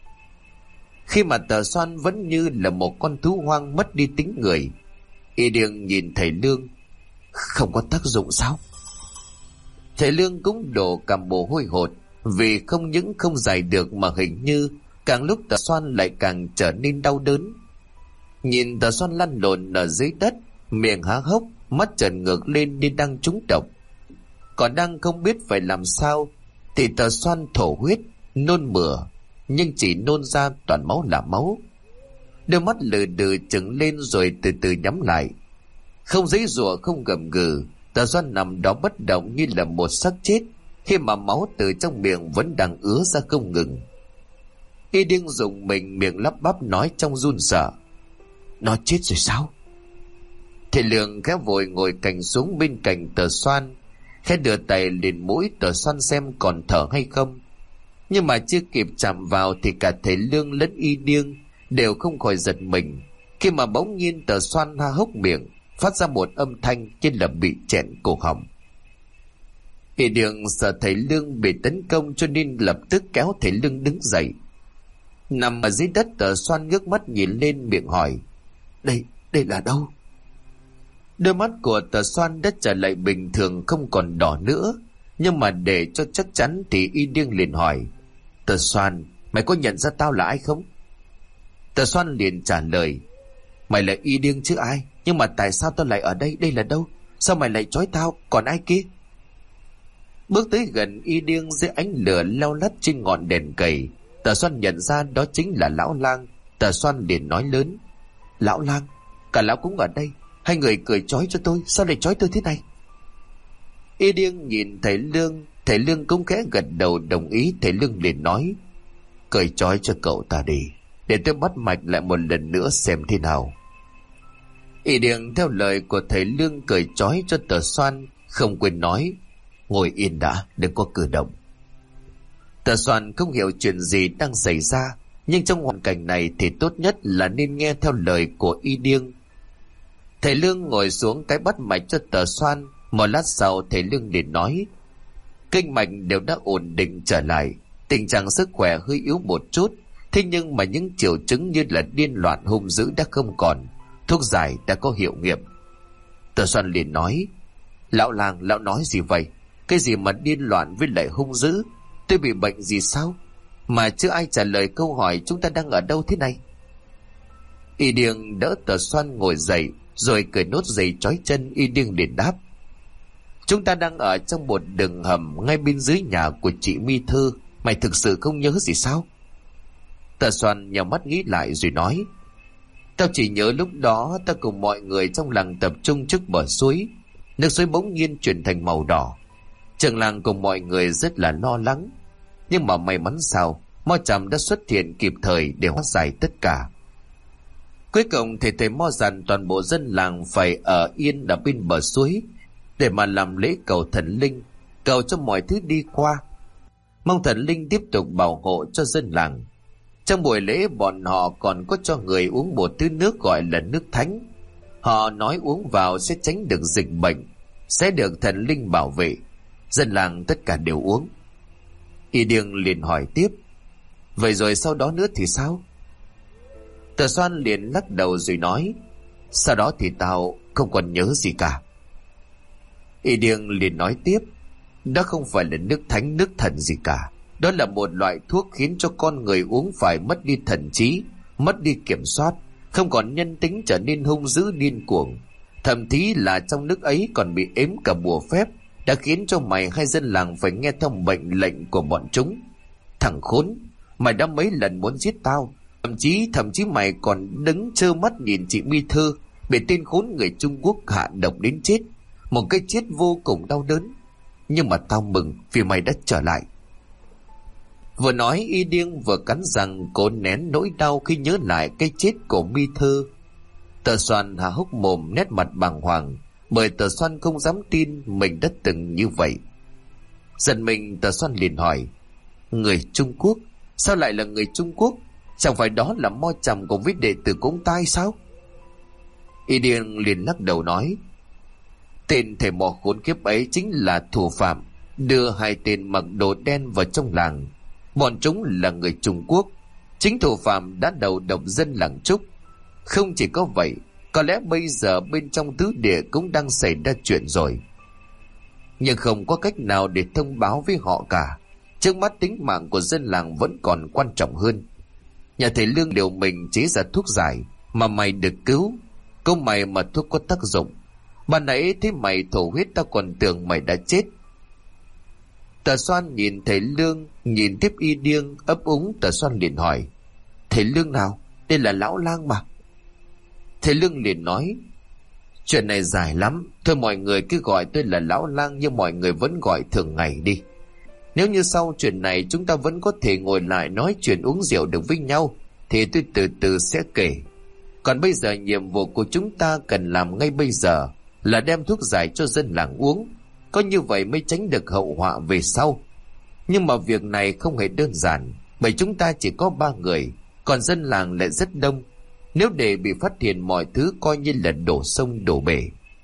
Khi mà Tờ Xoan vẫn như là một con thú hoang mất đi tính người. Y Điêng nhìn thầy Lương, không có tác dụng sao? Thầy Lương cũng đổ cả mồ hôi hột, vì không những không giải được mà hình như càng lúc Tờ Xoan lại càng trở nên đau đớn. Nhìn Tờ Xoan lăn lộn ở dưới đất, miệng há hốc, mắt trợn ngược lên như đang trúng độc. Còn đang không biết phải làm sao thì Tờ Xoan thổ huyết, nôn mửa, nhưng chỉ nôn ra toàn máu là máu. Đôi mắt lừ đừ trừng lên rồi từ từ nhắm lại. Không giãy giụa, không gầm gừ, Tờ Xoan nằm đó bất động như là một xác chết, khi mà máu từ trong miệng vẫn đang ứa ra không ngừng. Y Điêng dùng mình, miệng lắp bắp nói trong run sợ, nó chết rồi sao? Thầy Lương khẽ vội ngồi cạnh xuống bên cạnh Tờ Xoan, khẽ đưa tay lên mũi Tờ Xoan xem còn thở hay không. Nhưng mà chưa kịp chạm vào thì cả thầy Lương lẫn Y Điêng đều không khỏi giật mình khi mà bỗng nhiên Tờ Xoan ha hốc miệng, phát ra một âm thanh như là bị chẹn cổ họng. Y Điêng sợ thầy Lương bị tấn công cho nên lập tức kéo thầy Lương đứng dậy. Nằm ở dưới đất, Tờ Xoan ngước mắt nhìn lên, miệng hỏi: Đây là đâu? Đôi mắt của Tờ Xoan đã trở lại bình thường, không còn đỏ nữa. Nhưng mà để cho chắc chắn thì Y Điêng liền hỏi: Tờ Xoan, mày có nhận ra tao là ai không? Tờ Xoan liền trả lời: Mày là Y Điêng chứ ai. Nhưng mà tại sao tao lại ở đây? Đây là đâu? Sao mày lại trói tao? Còn ai kia? Bước tới gần Y Điêng dưới ánh lửa leo lắt trên ngọn đèn cầy, Tờ Xoan nhận ra đó chính là Lão Lang. Tờ Xoan liền nói lớn: Lão Lang, cả lão cũng ở đây. Hai người cười trói cho tôi, sao lại trói tôi thế này? Y Điêng nhìn thầy Lương cũng khẽ gật đầu đồng ý. Thầy Lương liền nói: Cởi trói cho cậu ta đi, để tôi bắt mạch lại một lần nữa xem thế nào. Y Điêng theo lời của thầy Lương cởi trói cho Tờ Xoan, không quên nói: Ngồi yên đã, đừng có cử động. Tờ Xoan không hiểu chuyện gì đang xảy ra, nhưng trong hoàn cảnh này thì tốt nhất là nên nghe theo lời của Y Điêng. Thầy Lương ngồi xuống cái bắt mạch cho Tờ Xoan. Một lát sau thầy Lương liền nói: Kinh mạch đều đã ổn định trở lại, tình trạng sức khỏe hơi yếu một chút, thế nhưng mà những triệu chứng như là điên loạn hung dữ đã không còn, thuốc giải đã có hiệu nghiệm. Tờ Xoan liền nói: Lão Lang, lão nói gì vậy? Cái gì mà điên loạn với lại hung dữ? Tôi bị bệnh gì sao? Mà chưa ai trả lời câu hỏi chúng ta đang ở đâu thế này. Y Điêng đỡ Tờ Xoan ngồi dậy rồi cởi nốt giày trói chân. Y Điêng liền đáp: Chúng ta đang ở trong một đường hầm ngay bên dưới nhà của chị Mi Thư. Mày thực sự không nhớ gì sao? Tờ Xoan nhào mắt nghĩ lại rồi nói: Tao chỉ nhớ lúc đó ta cùng mọi người trong làng tập trung trước bờ suối. Nước suối bỗng nhiên chuyển thành màu đỏ. Trưởng làng cùng mọi người rất là lo lắng, nhưng mà may mắn sao Mo Trầm đã xuất hiện kịp thời để hóa giải tất cả. Cuối cùng thì thầy Mo dặn toàn bộ dân làng phải ở yên ở bên bờ suối để mà làm lễ cầu thần linh, cầu cho mọi thứ đi qua, mong thần linh tiếp tục bảo hộ cho dân làng. Trong buổi lễ bọn họ còn có cho người uống một thứ nước gọi là nước thánh. Họ nói uống vào sẽ tránh được dịch bệnh, sẽ được thần linh bảo vệ. Dân làng tất cả đều uống. Y Điêng liền hỏi tiếp: Vậy rồi sau đó nữa thì sao? Tờ Xoan liền lắc đầu rồi nói: Sau đó thì tao không còn nhớ gì cả. Y Điêng liền nói tiếp: Đó không phải là nước thánh nước thần gì cả. Đó là một loại thuốc khiến cho con người uống phải mất đi thần trí, mất đi kiểm soát, không còn nhân tính, trở nên hung dữ điên cuồng. Thậm chí là trong nước ấy còn bị ếm cả bùa phép, đã khiến cho mày hay dân làng phải nghe theo mệnh lệnh của bọn chúng. Thằng khốn, mày đã mấy lần muốn giết tao, thậm chí mày còn đứng trơ mắt nhìn chị Mi Thư bị tên khốn người Trung Quốc hạ độc đến chết, một cái chết vô cùng đau đớn. Nhưng mà tao mừng vì mày đã trở lại. Vừa nói Y Điêng vừa cắn răng cố nén nỗi đau khi nhớ lại cái chết của Mi Thư. Tờ Xoan há hốc mồm, nét mặt bàng hoàng, bởi Tờ Xoan không dám tin mình đã từng như vậy. Giận mình, Tờ Xoan liền hỏi: Người Trung Quốc? Sao lại là người Trung Quốc? Chẳng phải đó là Mo Trầm cùng với đệ tử của ông ta sao? Y Điêng liền lắc đầu nói: Tên thầy mò khốn kiếp ấy chính là thủ phạm đưa hai tên mặc đồ đen vào trong làng. Bọn chúng là người Trung Quốc. Chính thủ phạm đã đầu độc dân làng Trúc. Không chỉ có vậy, có lẽ bây giờ bên trong tứ địa cũng đang xảy ra chuyện rồi. Nhưng không có cách nào để thông báo với họ cả. Trước mắt tính mạng của dân làng vẫn còn quan trọng hơn. Nhà thầy Lương liều mình chế ra thuốc giải mà mày được cứu. Câu mày mà thuốc có tác dụng. Ban nãy thấy mày thổ huyết tao còn tưởng mày đã chết. Tờ Xoan nhìn thầy Lương, nhìn tiếp Y Điêng ấp úng. Tờ Xoan liền hỏi: Thầy Lương nào? Đây là Lão Lang mà. Thầy Lương liền nói: Chuyện này dài lắm, thôi mọi người cứ gọi tôi là Lão Lang như mọi người vẫn gọi thường ngày đi. Nếu như sau chuyện này chúng ta vẫn có thể ngồi lại nói chuyện uống rượu được với nhau thì tôi từ từ sẽ kể. Còn bây giờ nhiệm vụ của chúng ta cần làm ngay bây giờ là đem thuốc giải cho dân làng uống. có như vậy mới tránh được hậu họa về sau. Nhưng mà việc này không hề đơn giản, bởi chúng ta chỉ có 3 người, còn dân làng lại rất đông. Nếu để bị phát hiện, mọi thứ coi như là đổ sông đổ bể.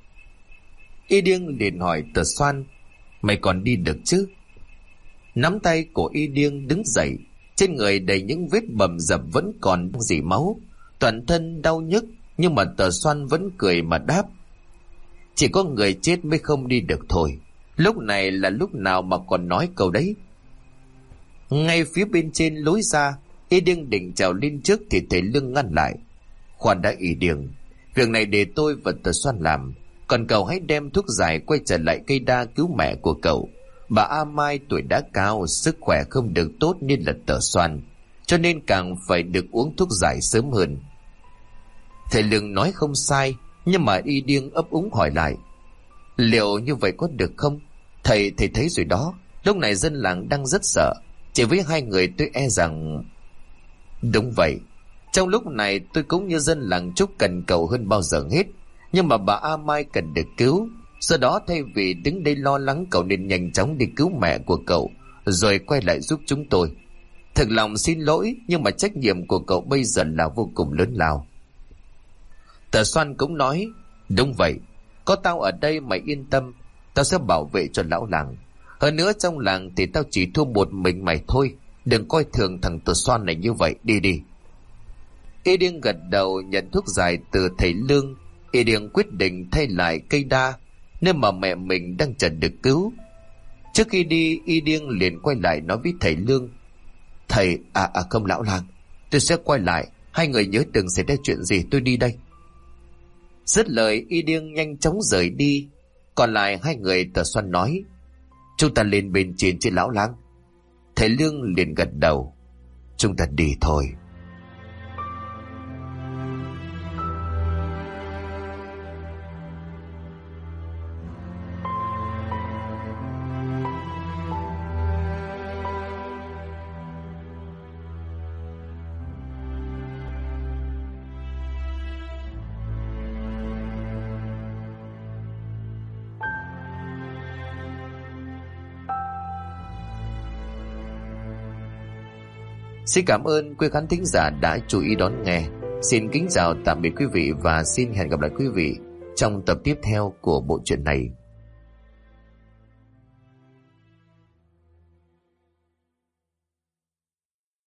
Y Điêng liền hỏi Tờ Xoan: mày còn đi được chứ? Nắm tay của Y Điêng đứng dậy, trên người đầy những vết bầm dập vẫn còn rỉ máu, toàn thân đau nhức, nhưng mà Tờ Xoan vẫn cười mà đáp: chỉ có người chết mới không đi được thôi. Lúc này là lúc nào mà còn nói câu đấy? Ngay phía bên trên lối ra, Y Điêng định trèo lên trước thì thầy Lương ngăn lại: khoan đã Y Điêng, việc này để tôi và Tờ Xoan làm, còn cậu hãy đem thuốc giải quay trở lại cây đa cứu mẹ của cậu. Bà A Mai tuổi đã cao, sức khỏe không được tốt như là Tờ Xoan, cho nên càng phải được uống thuốc giải sớm hơn. Thầy Lương nói không sai, nhưng mà Y Điêng ấp úng hỏi lại: liệu như vậy có được không? Thầy thấy rồi đó, lúc này dân làng đang rất sợ, chỉ với 2 người tôi e rằng... Đúng vậy, trong lúc này tôi cũng như dân làng chúc cần cậu hơn bao giờ hết. Nhưng mà bà A Mai cần được cứu, do đó thay vì đứng đây lo lắng, cậu nên nhanh chóng đi cứu mẹ của cậu, rồi quay lại giúp chúng tôi. Thực lòng xin lỗi, nhưng mà trách nhiệm của cậu bây giờ là vô cùng lớn lao. Tờ Xoan cũng nói: đúng vậy, có tao ở đây mày yên tâm, tao sẽ bảo vệ cho lão làng. Hơn nữa trong làng thì tao chỉ thua một mình mày thôi, đừng coi thường thằng Tờ Xoan này như vậy, đi đi. Y Điêng gật đầu nhận thuốc giải từ thầy Lương. Y Điêng quyết định thay lại cây đa, nơi mà mẹ mình đang chờ được cứu. Trước khi đi, Y Điêng liền quay lại nói với thầy Lương: thầy, không lão làng, tôi sẽ quay lại, 2 người nhớ đừng xảy ra chuyện gì, tôi đi đây. Dứt lời, Y Điêng nhanh chóng rời đi. Còn lại 2 người, Tờ Xoan nói: chúng ta lên bên trên chứ lão làng. Thầy Lương liền gật đầu: chúng ta đi thôi. Xin cảm ơn quý khán thính giả đã chú ý đón nghe. Xin kính chào tạm biệt quý vị và xin hẹn gặp lại quý vị trong tập tiếp theo của bộ truyện này.